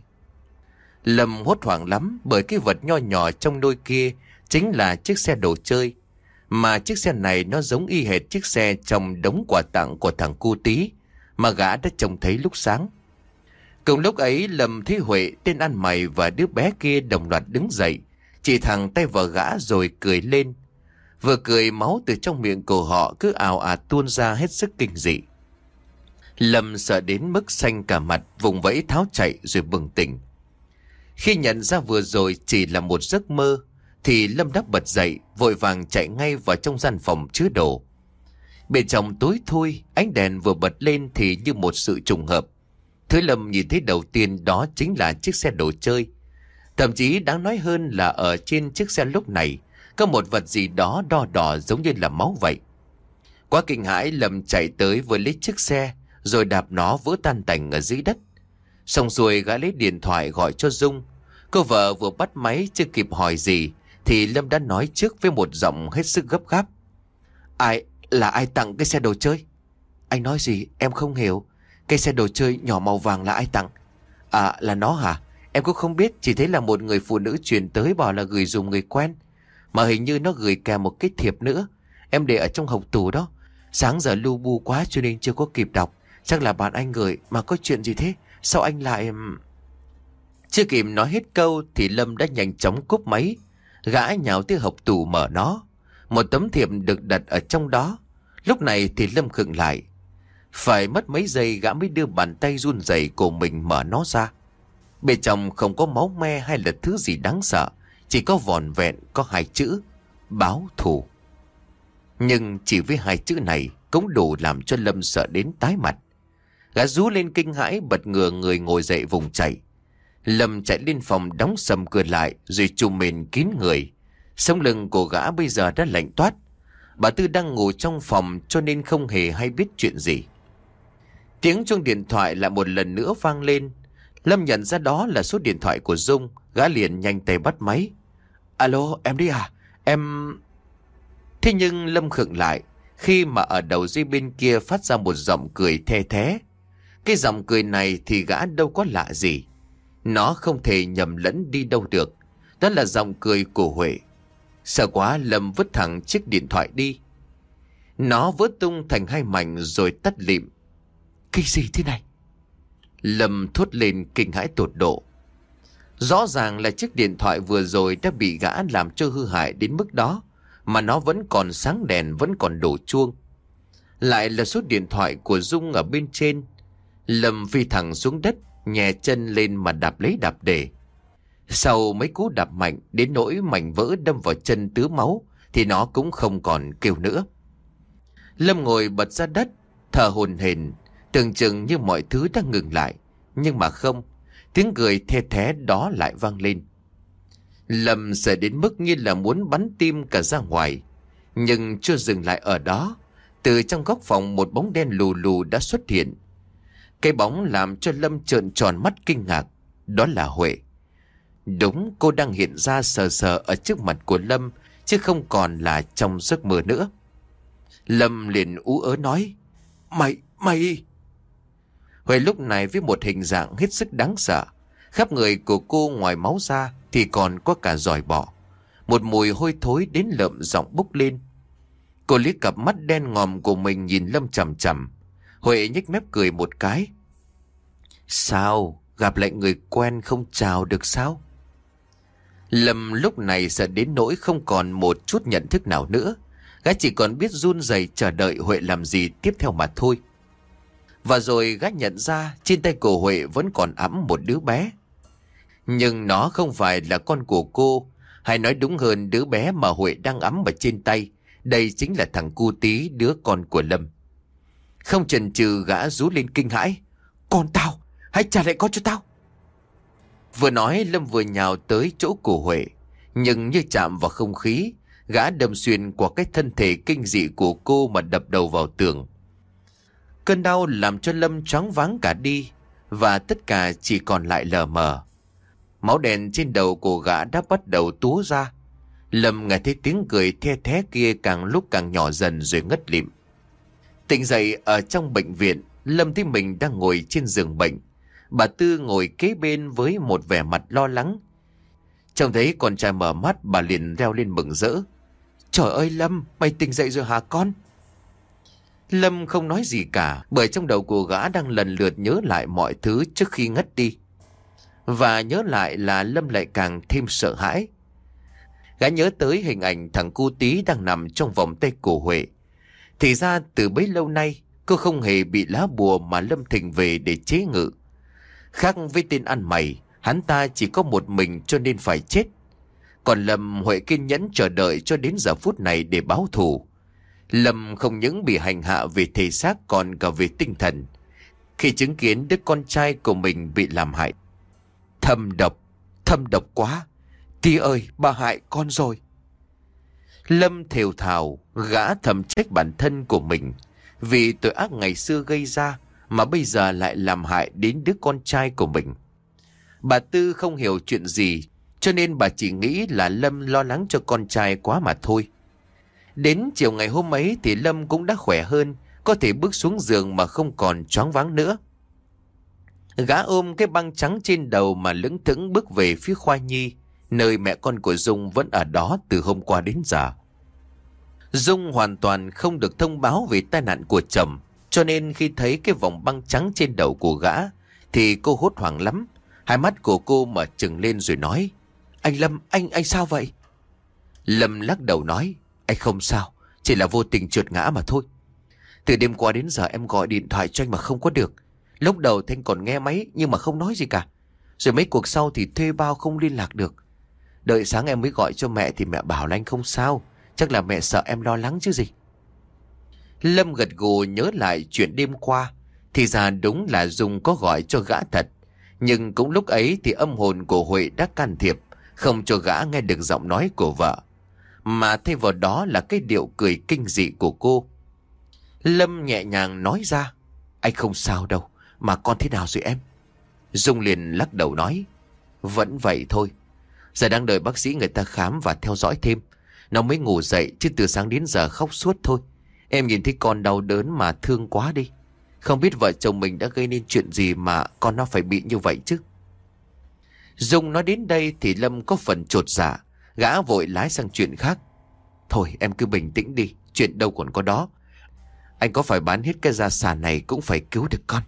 Lâm hốt hoảng lắm bởi cái vật nho nhỏ trong nôi kia chính là chiếc xe đồ chơi. Mà chiếc xe này nó giống y hệt chiếc xe trong đống quà tặng của thằng cu tí mà gã đã trông thấy lúc sáng. Cùng lúc ấy Lâm thấy Huệ, tên ăn mày và đứa bé kia đồng loạt đứng dậy, chỉ thẳng tay vào gã rồi cười lên. Vừa cười máu từ trong miệng của họ cứ ào ạt tuôn ra hết sức kinh dị. Lâm sợ đến mức xanh cả mặt, vùng vẫy tháo chạy rồi bừng tỉnh. Khi nhận ra vừa rồi chỉ là một giấc mơ thì Lâm đã bật dậy, vội vàng chạy ngay vào trong gian phòng chứa đồ. Bên trong tối thui, ánh đèn vừa bật lên thì như một sự trùng hợp. Thứ Lâm nhìn thấy đầu tiên đó chính là chiếc xe đồ chơi. Thậm chí đáng nói hơn là ở trên chiếc xe lúc này có một vật gì đó đỏ đỏ giống như là máu vậy. Quá kinh hãi, Lâm chạy tới vừa lấy chiếc xe rồi đạp nó vỡ tan tành ở dưới đất. Xong rồi gã lấy điện thoại gọi cho Dung. Cô vợ vừa bắt máy chưa kịp hỏi gì thì Lâm đã nói trước với một giọng hết sức gấp gáp. Ai tặng cái xe đồ chơi? Anh nói gì em không hiểu. Cái xe đồ chơi nhỏ màu vàng là ai tặng? À là nó hả? Em cũng không biết, chỉ thấy là một người phụ nữ chuyển tới bảo là gửi dùm người quen. Mà hình như nó gửi kèm một cái thiệp nữa. Em để ở trong hộc tủ đó. Sáng giờ lu bu quá cho nên chưa có kịp đọc. Chắc là bạn anh gửi. Mà có chuyện gì thế? Sao anh lại... Chưa kịp nói hết câu thì Lâm đã nhanh chóng cúp máy. Gã nhào tới hộc tủ mở nó. Một tấm thiệp được đặt ở trong đó. Lúc này thì Lâm khựng lại. Phải mất mấy giây gã mới đưa bàn tay run rẩy của mình mở nó ra. Bên trong không có máu me hay là thứ gì đáng sợ. Chỉ có vỏn vẹn có hai chữ: báo thù. Nhưng chỉ với hai chữ này cũng đủ làm cho Lâm sợ đến tái mặt. Gã rú lên kinh hãi, bật ngửa người ngồi dậy vùng chạy. Lâm chạy lên phòng đóng sầm cửa lại rồi trùm mền kín người. Sống lưng của gã bây giờ đã lạnh toát. Bà Tư đang ngủ trong phòng cho nên không hề hay biết chuyện gì. Tiếng chuông điện thoại lại một lần nữa vang lên. Lâm nhận ra đó là số điện thoại của Dung. Gã liền nhanh tay bắt máy. Alo, em đi à? Em... Thế nhưng Lâm khựng lại khi mà ở đầu dây bên kia phát ra một giọng cười the thé. Cái giọng cười này thì gã đâu có lạ gì. Nó không thể nhầm lẫn đi đâu được. Đó là giọng cười của Huệ. Sợ quá, Lâm vứt thẳng chiếc điện thoại đi. Nó vỡ tung thành hai mảnh rồi tắt lịm. Cái gì thế này? Lâm thốt lên kinh hãi tột độ. Rõ ràng là chiếc điện thoại vừa rồi đã bị gã làm cho hư hại đến mức đó, mà nó vẫn còn sáng đèn, vẫn còn đổ chuông. Lại là số điện thoại của Dung ở bên trên. Lâm phi thẳng xuống đất, nhè chân lên mà đạp lấy đạp để. Sau mấy cú đạp mạnh đến nỗi mảnh vỡ đâm vào chân tứa máu thì nó cũng không còn kêu nữa. Lâm ngồi bật ra đất, thở hổn hển, tưởng chừng như mọi thứ đã ngừng lại. Nhưng mà không, tiếng cười the thé đó lại vang lên. Lâm sợ đến mức như là muốn bắn tim cả ra ngoài. Nhưng chưa dừng lại ở đó. Từ trong góc phòng một bóng đen lù lù đã xuất hiện. Cái bóng làm cho Lâm trợn tròn mắt kinh ngạc. Đó là Huệ. Đúng, cô đang hiện ra sờ sờ ở trước mặt của Lâm, chứ không còn là trong giấc mơ nữa. Lâm liền ú ớ nói: Mày... Huệ lúc này với một hình dạng hết sức đáng sợ. Khắp người của cô ngoài máu ra thì còn có cả giòi bọ. Một mùi hôi thối đến lợm giọng bốc lên. Cô liếc cặp mắt đen ngòm của mình nhìn Lâm chằm chằm. Huệ nhếch mép cười một cái. Sao? Gặp lại người quen không chào được sao? Lâm lúc này sợ đến nỗi không còn một chút nhận thức nào nữa. Gã chỉ còn biết run rẩy chờ đợi Huệ làm gì tiếp theo mà thôi. Và rồi gã nhận ra trên tay của Huệ vẫn còn ẵm một đứa bé. Nhưng nó không phải là con của cô. Hay nói đúng hơn, đứa bé mà Huệ đang ẵm ở trên tay, đây chính là thằng cu tí, đứa con của Lâm. Không chần chừ gã rú lên kinh hãi. Con tao, hãy trả lại con cho tao. Vừa nói Lâm vừa nhào tới chỗ của Huệ. Nhưng như chạm vào không khí, gã đâm xuyên qua cái thân thể kinh dị của cô mà đập đầu vào tường. Cơn đau làm cho Lâm choáng váng cả đi, và tất cả chỉ còn lại lờ mờ. Máu đen trên đầu của gã đã bắt đầu túa ra. Lâm nghe thấy tiếng cười the thé kia càng lúc càng nhỏ dần rồi ngất lịm. Tỉnh dậy ở trong bệnh viện, Lâm thấy mình đang ngồi trên giường bệnh. Bà Tư ngồi kế bên với một vẻ mặt lo lắng. Trông thấy con trai mở mắt, bà liền reo lên mừng rỡ. Trời ơi Lâm, mày tỉnh dậy rồi hả con? Lâm không nói gì cả, bởi trong đầu của gã đang lần lượt nhớ lại mọi thứ trước khi ngất đi. Và nhớ lại là Lâm lại càng thêm sợ hãi. Gã nhớ tới hình ảnh thằng cu tí đang nằm trong vòng tay của Huệ. Thì ra từ bấy lâu nay cô không hề bị lá bùa mà Lâm thỉnh về để chế ngự. Khác với tên ăn mày, hắn ta chỉ có một mình cho nên phải chết. Còn Lâm, Huệ kiên nhẫn chờ đợi cho đến giờ phút này để báo thù. Lâm không những bị hành hạ về thể xác còn cả về tinh thần khi chứng kiến đứa con trai của mình bị làm hại. Thâm độc quá. Tí ơi, bà hại con rồi. Lâm thều thào, gã thầm trách bản thân của mình vì tội ác ngày xưa gây ra mà bây giờ lại làm hại đến đứa con trai của mình. Bà Tư không hiểu chuyện gì, cho nên bà chỉ nghĩ là Lâm lo lắng cho con trai quá mà thôi. Đến chiều ngày hôm ấy thì Lâm cũng đã khỏe hơn, có thể bước xuống giường mà không còn choáng váng nữa. Gã ôm cái băng trắng trên đầu mà lững thững bước về phía khoa nhi, nơi mẹ con của Dung vẫn ở đó từ hôm qua đến giờ. Dung hoàn toàn không được thông báo về tai nạn của chồng, cho nên khi thấy cái vòng băng trắng trên đầu của gã thì cô hốt hoảng lắm. Hai mắt của cô mở trừng lên rồi nói: Anh Lâm, anh sao vậy? Lâm lắc đầu nói: Anh không sao, chỉ là vô tình trượt ngã mà thôi. Từ đêm qua đến giờ em gọi điện thoại cho anh mà không có được. Lúc đầu Thanh còn nghe máy nhưng mà không nói gì cả. Rồi mấy cuộc sau thì thuê bao không liên lạc được. Đợi sáng em mới gọi cho mẹ thì mẹ bảo là anh không sao. Chắc là mẹ sợ em lo lắng chứ gì. Lâm gật gù nhớ lại chuyện đêm qua. Thì ra đúng là Dung có gọi cho gã thật. Nhưng cũng lúc ấy thì âm hồn của Huệ đã can thiệp, không cho gã nghe được giọng nói của vợ, mà thay vào đó là cái điệu cười kinh dị của cô. Lâm nhẹ nhàng nói ra: Anh không sao đâu, mà con thế nào rồi em? Dung liền lắc đầu nói: Vẫn vậy thôi. Giờ đang đợi bác sĩ người ta khám và theo dõi thêm. Nó mới ngủ dậy chứ từ sáng đến giờ khóc suốt thôi. Em nhìn thấy con đau đớn mà thương quá đi. Không biết vợ chồng mình đã gây nên chuyện gì mà con nó phải bị như vậy chứ. Dung nói đến đây thì Lâm có phần chột dạ. Gã vội lái sang chuyện khác: Thôi em cứ bình tĩnh đi, chuyện đâu còn có đó. Anh có phải bán hết cái gia sản này cũng phải cứu được con.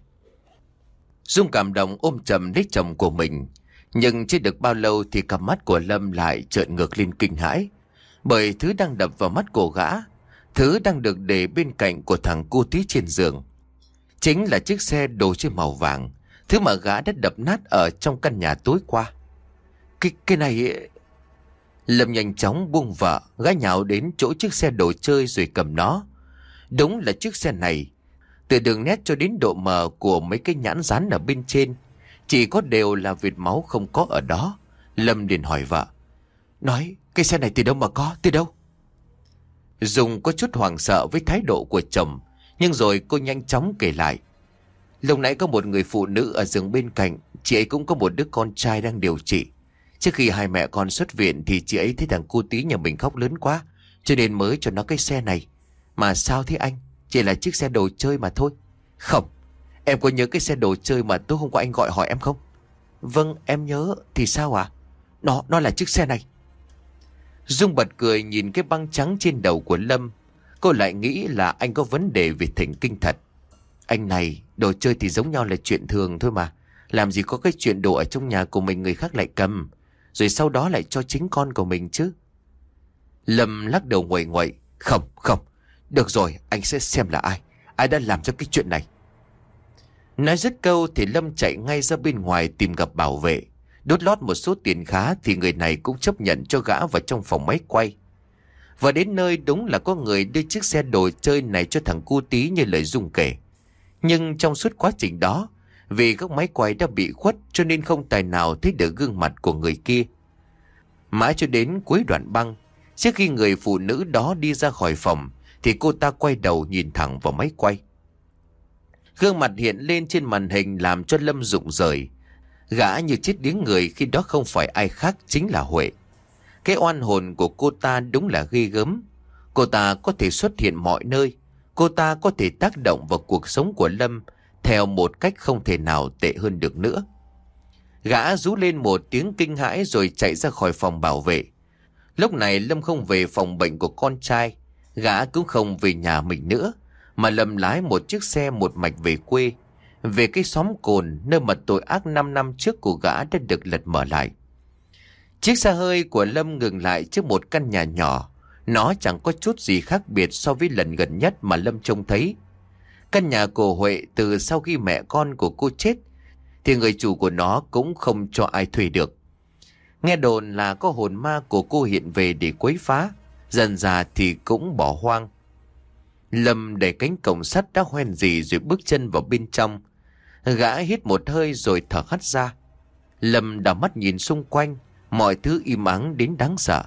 Dung cảm động ôm chầm lấy chồng của mình. Nhưng chưa được bao lâu thì cặp mắt của Lâm lại trợn ngược lên kinh hãi. Bởi thứ đang đập vào mắt của gã, thứ đang được để bên cạnh của thằng cu tí trên giường, chính là chiếc xe đồ chơi màu vàng, thứ mà gã đã đập nát ở trong căn nhà tối qua. Cái này... Lâm nhanh chóng buông vợ, gã nhào đến chỗ chiếc xe đồ chơi rồi cầm nó. Đúng là chiếc xe này. Từ đường nét cho đến độ mờ của mấy cái nhãn dán ở bên trên, chỉ có đều là vệt máu không có ở đó. Lâm liền hỏi vợ: Nói cái xe này từ đâu mà có, từ đâu? Dung có chút hoảng sợ với thái độ của chồng, nhưng rồi cô nhanh chóng kể lại: Lúc nãy có một người phụ nữ ở giường bên cạnh, chị ấy cũng có một đứa con trai đang điều trị. Trước khi hai mẹ con xuất viện thì chị ấy thấy thằng cu tí nhà mình khóc lớn quá, cho nên mới cho nó cái xe này. Mà sao thế anh? Chỉ là chiếc xe đồ chơi mà thôi. Không, em có nhớ cái xe đồ chơi mà tối hôm qua anh gọi hỏi em không? Vâng, em nhớ. Thì sao à? Nó là chiếc xe này. Dung bật cười nhìn cái băng trắng trên đầu của Lâm. Cô lại nghĩ là anh có vấn đề về thần kinh thật. Anh này, đồ chơi thì giống nhau là chuyện thường thôi mà. Làm gì có cái chuyện đồ ở trong nhà của mình người khác lại cầm, rồi sau đó lại cho chính con của mình chứ. Lâm lắc đầu nguậy nguậy: Không, được rồi, anh sẽ xem là ai đã làm cho cái chuyện này. Nói dứt câu thì Lâm chạy ngay ra bên ngoài tìm gặp bảo vệ. Đốt lót một số tiền khá thì người này cũng chấp nhận cho gã vào trong phòng máy quay. Và đến nơi đúng là có người đưa chiếc xe đồ chơi này cho thằng cu tí như lời Dung kể. Nhưng trong suốt quá trình đó, vì các máy quay đã bị khuất cho nên không tài nào thấy được gương mặt của người kia. Mãi cho đến cuối đoạn băng, trước khi người phụ nữ đó đi ra khỏi phòng, thì cô ta quay đầu nhìn thẳng vào máy quay. Gương mặt hiện lên trên màn hình làm cho Lâm rụng rời. Gã như chết điếng người khi đó không phải ai khác chính là Huệ. Cái oan hồn của cô ta đúng là ghê gớm. Cô ta có thể xuất hiện mọi nơi. Cô ta có thể tác động vào cuộc sống của Lâm theo một cách không thể nào tệ hơn được nữa. Gã rú lên một tiếng kinh hãi rồi chạy ra khỏi phòng bảo vệ. Lúc này Lâm không về phòng bệnh của con trai, gã cũng không về nhà mình nữa, mà Lâm lái một chiếc xe một mạch về quê, về cái xóm cồn nơi mà tội ác 5 năm trước của gã đã được lật mở lại. Chiếc xe hơi của Lâm ngừng lại trước một căn nhà nhỏ. Nó chẳng có chút gì khác biệt so với lần gần nhất mà Lâm trông thấy. Căn nhà của Huệ từ sau khi mẹ con của cô chết thì người chủ của nó cũng không cho ai thuê được. Nghe đồn là có hồn ma của cô hiện về để quấy phá, dần dà thì cũng bỏ hoang. Lâm đẩy cánh cổng sắt đã hoen rỉ rồi bước chân vào bên trong. Gã hít một hơi rồi thở hắt ra. Lâm đảo mắt nhìn xung quanh, mọi thứ im ắng đến đáng sợ.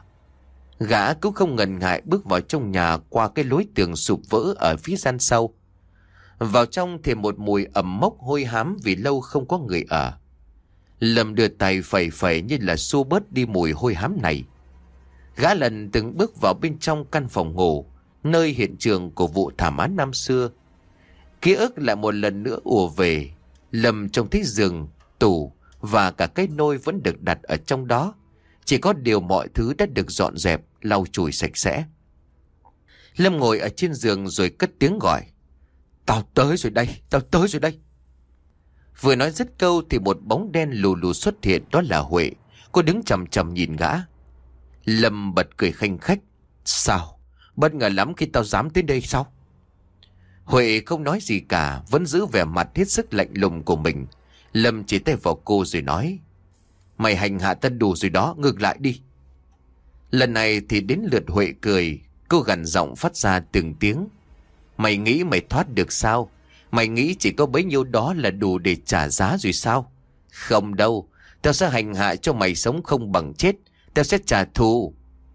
Gã cũng không ngần ngại bước vào trong nhà qua cái lối tường sụp vỡ ở phía gian sau. Vào trong thì một mùi ẩm mốc hôi hám vì lâu không có người ở. Lâm đưa tay phẩy phẩy như là xua bớt đi mùi hôi hám này. Gã lần từng bước vào bên trong căn phòng ngủ, nơi hiện trường của vụ thảm án năm xưa. Ký ức lại một lần nữa ùa về. Lâm trông thấy giường, tủ và cả cái nôi vẫn được đặt ở trong đó. Chỉ có điều mọi thứ đã được dọn dẹp, lau chùi sạch sẽ. Lâm ngồi ở trên giường rồi cất tiếng gọi. Tao tới rồi đây, tao tới rồi đây. Vừa nói dứt câu thì một bóng đen lù lù xuất hiện, đó là Huệ. Cô đứng chằm chằm nhìn gã. Lâm bật cười khanh khách. Sao? Bất ngờ lắm khi tao dám đến đây sao? Huệ không nói gì cả, vẫn giữ vẻ mặt hết sức lạnh lùng của mình. Lâm chỉ tay vào cô rồi nói. Mày hành hạ tao đủ rồi đó, ngược lại đi. Lần này thì đến lượt Huệ cười. Cô gằn giọng phát ra từng tiếng. Mày nghĩ mày thoát được sao? Mày nghĩ chỉ có bấy nhiêu đó là đủ để trả giá rồi sao? Không đâu, tao sẽ hành hạ cho mày sống không bằng chết. Tao sẽ trả thù.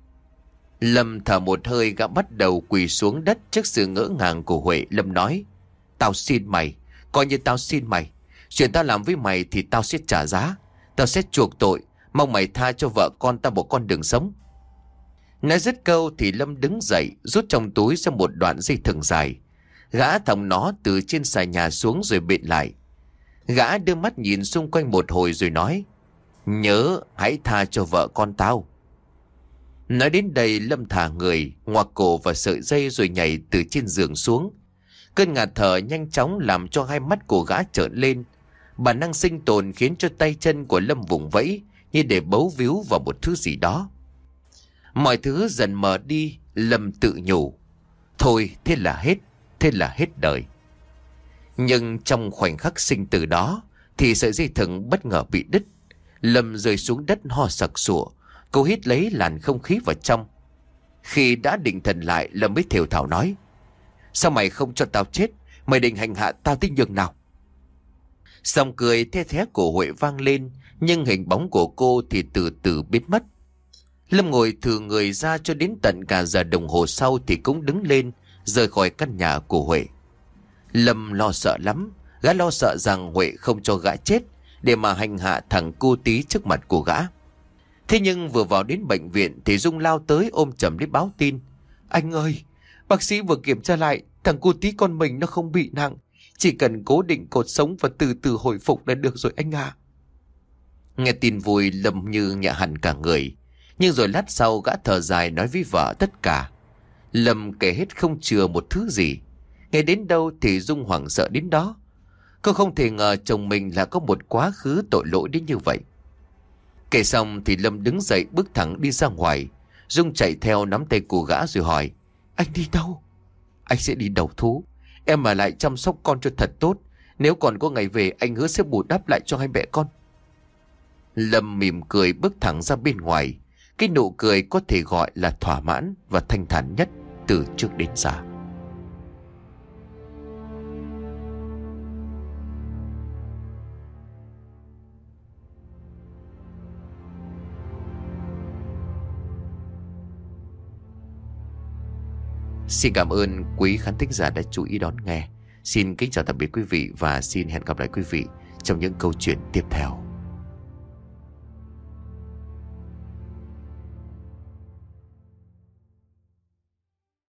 Lâm thở một hơi, gã bắt đầu quỳ xuống đất trước sự ngỡ ngàng của Huệ. Lâm nói. Tao xin mày, coi như tao xin mày. Chuyện tao làm với mày thì tao sẽ trả giá. Tao sẽ chuộc tội. Mong mày tha cho vợ con tao một con đường sống. Nói dứt câu thì Lâm đứng dậy, rút trong túi ra một đoạn dây thừng dài. Gã thòng nó từ trên xà nhà xuống rồi bện lại. Gã đưa mắt nhìn xung quanh một hồi rồi nói. Nhớ hãy tha cho vợ con tao. Nói đến đây Lâm thả người, ngoạc cổ và sợi dây rồi nhảy từ trên giường xuống. Cơn ngạt thở nhanh chóng làm cho hai mắt của gã trợn lên. Bản năng sinh tồn khiến cho tay chân của Lâm vùng vẫy như để bấu víu vào một thứ gì đó. Mọi thứ dần mờ đi. Lâm tự nhủ. Thôi thế là hết đời. Nhưng trong khoảnh khắc sinh tử đó thì sợi dây thừng bất ngờ bị đứt. Lâm rơi xuống đất ho sặc sụa. Cô hít lấy làn không khí vào trong. Khi đã định thần lại, Lâm mới thều thào nói. Sao mày không cho tao chết? Mày định hành hạ tao tới nhường nào? Giọng cười the thé của Huệ vang lên, nhưng hình bóng của cô thì từ từ biến mất. Lâm ngồi thừ người ra cho đến tận cả giờ đồng hồ sau thì cũng đứng lên, rời khỏi căn nhà của Huệ. Lâm lo sợ lắm. Gã lo sợ rằng Huệ không cho gã chết để mà hành hạ thằng cu tí trước mặt của gã. Thế nhưng vừa vào đến bệnh viện thì Dung lao tới ôm chầm lấy báo tin. Anh ơi, bác sĩ vừa kiểm tra lại, thằng cu tí con mình nó không bị nặng. Chỉ cần cố định cột sống và từ từ hồi phục là được rồi anh ạ. Nghe tin vui, Lâm như nhẹ hẳn cả người. Nhưng rồi lát sau gã thở dài nói với vợ tất cả. Lâm kể hết không chừa một thứ gì. Nghe đến đâu thì Dung hoảng sợ đến đó. Cô không thể ngờ chồng mình là có một quá khứ tội lỗi đến như vậy. Kể xong thì Lâm đứng dậy bước thẳng đi ra ngoài. Dung chạy theo nắm tay của gã rồi hỏi. Anh đi đâu? Anh sẽ đi đầu thú. Em mà lại chăm sóc con cho thật tốt. Nếu còn có ngày về anh hứa sẽ bù đắp lại cho hai mẹ con. Lâm mỉm cười bước thẳng ra bên ngoài. Cái nụ cười có thể gọi là thỏa mãn và thanh thản nhất từ trước đến giờ. Xin cảm ơn quý khán thính giả đã chú ý đón nghe. Xin kính chào tạm biệt quý vị và xin hẹn gặp lại quý vị trong những câu chuyện tiếp theo.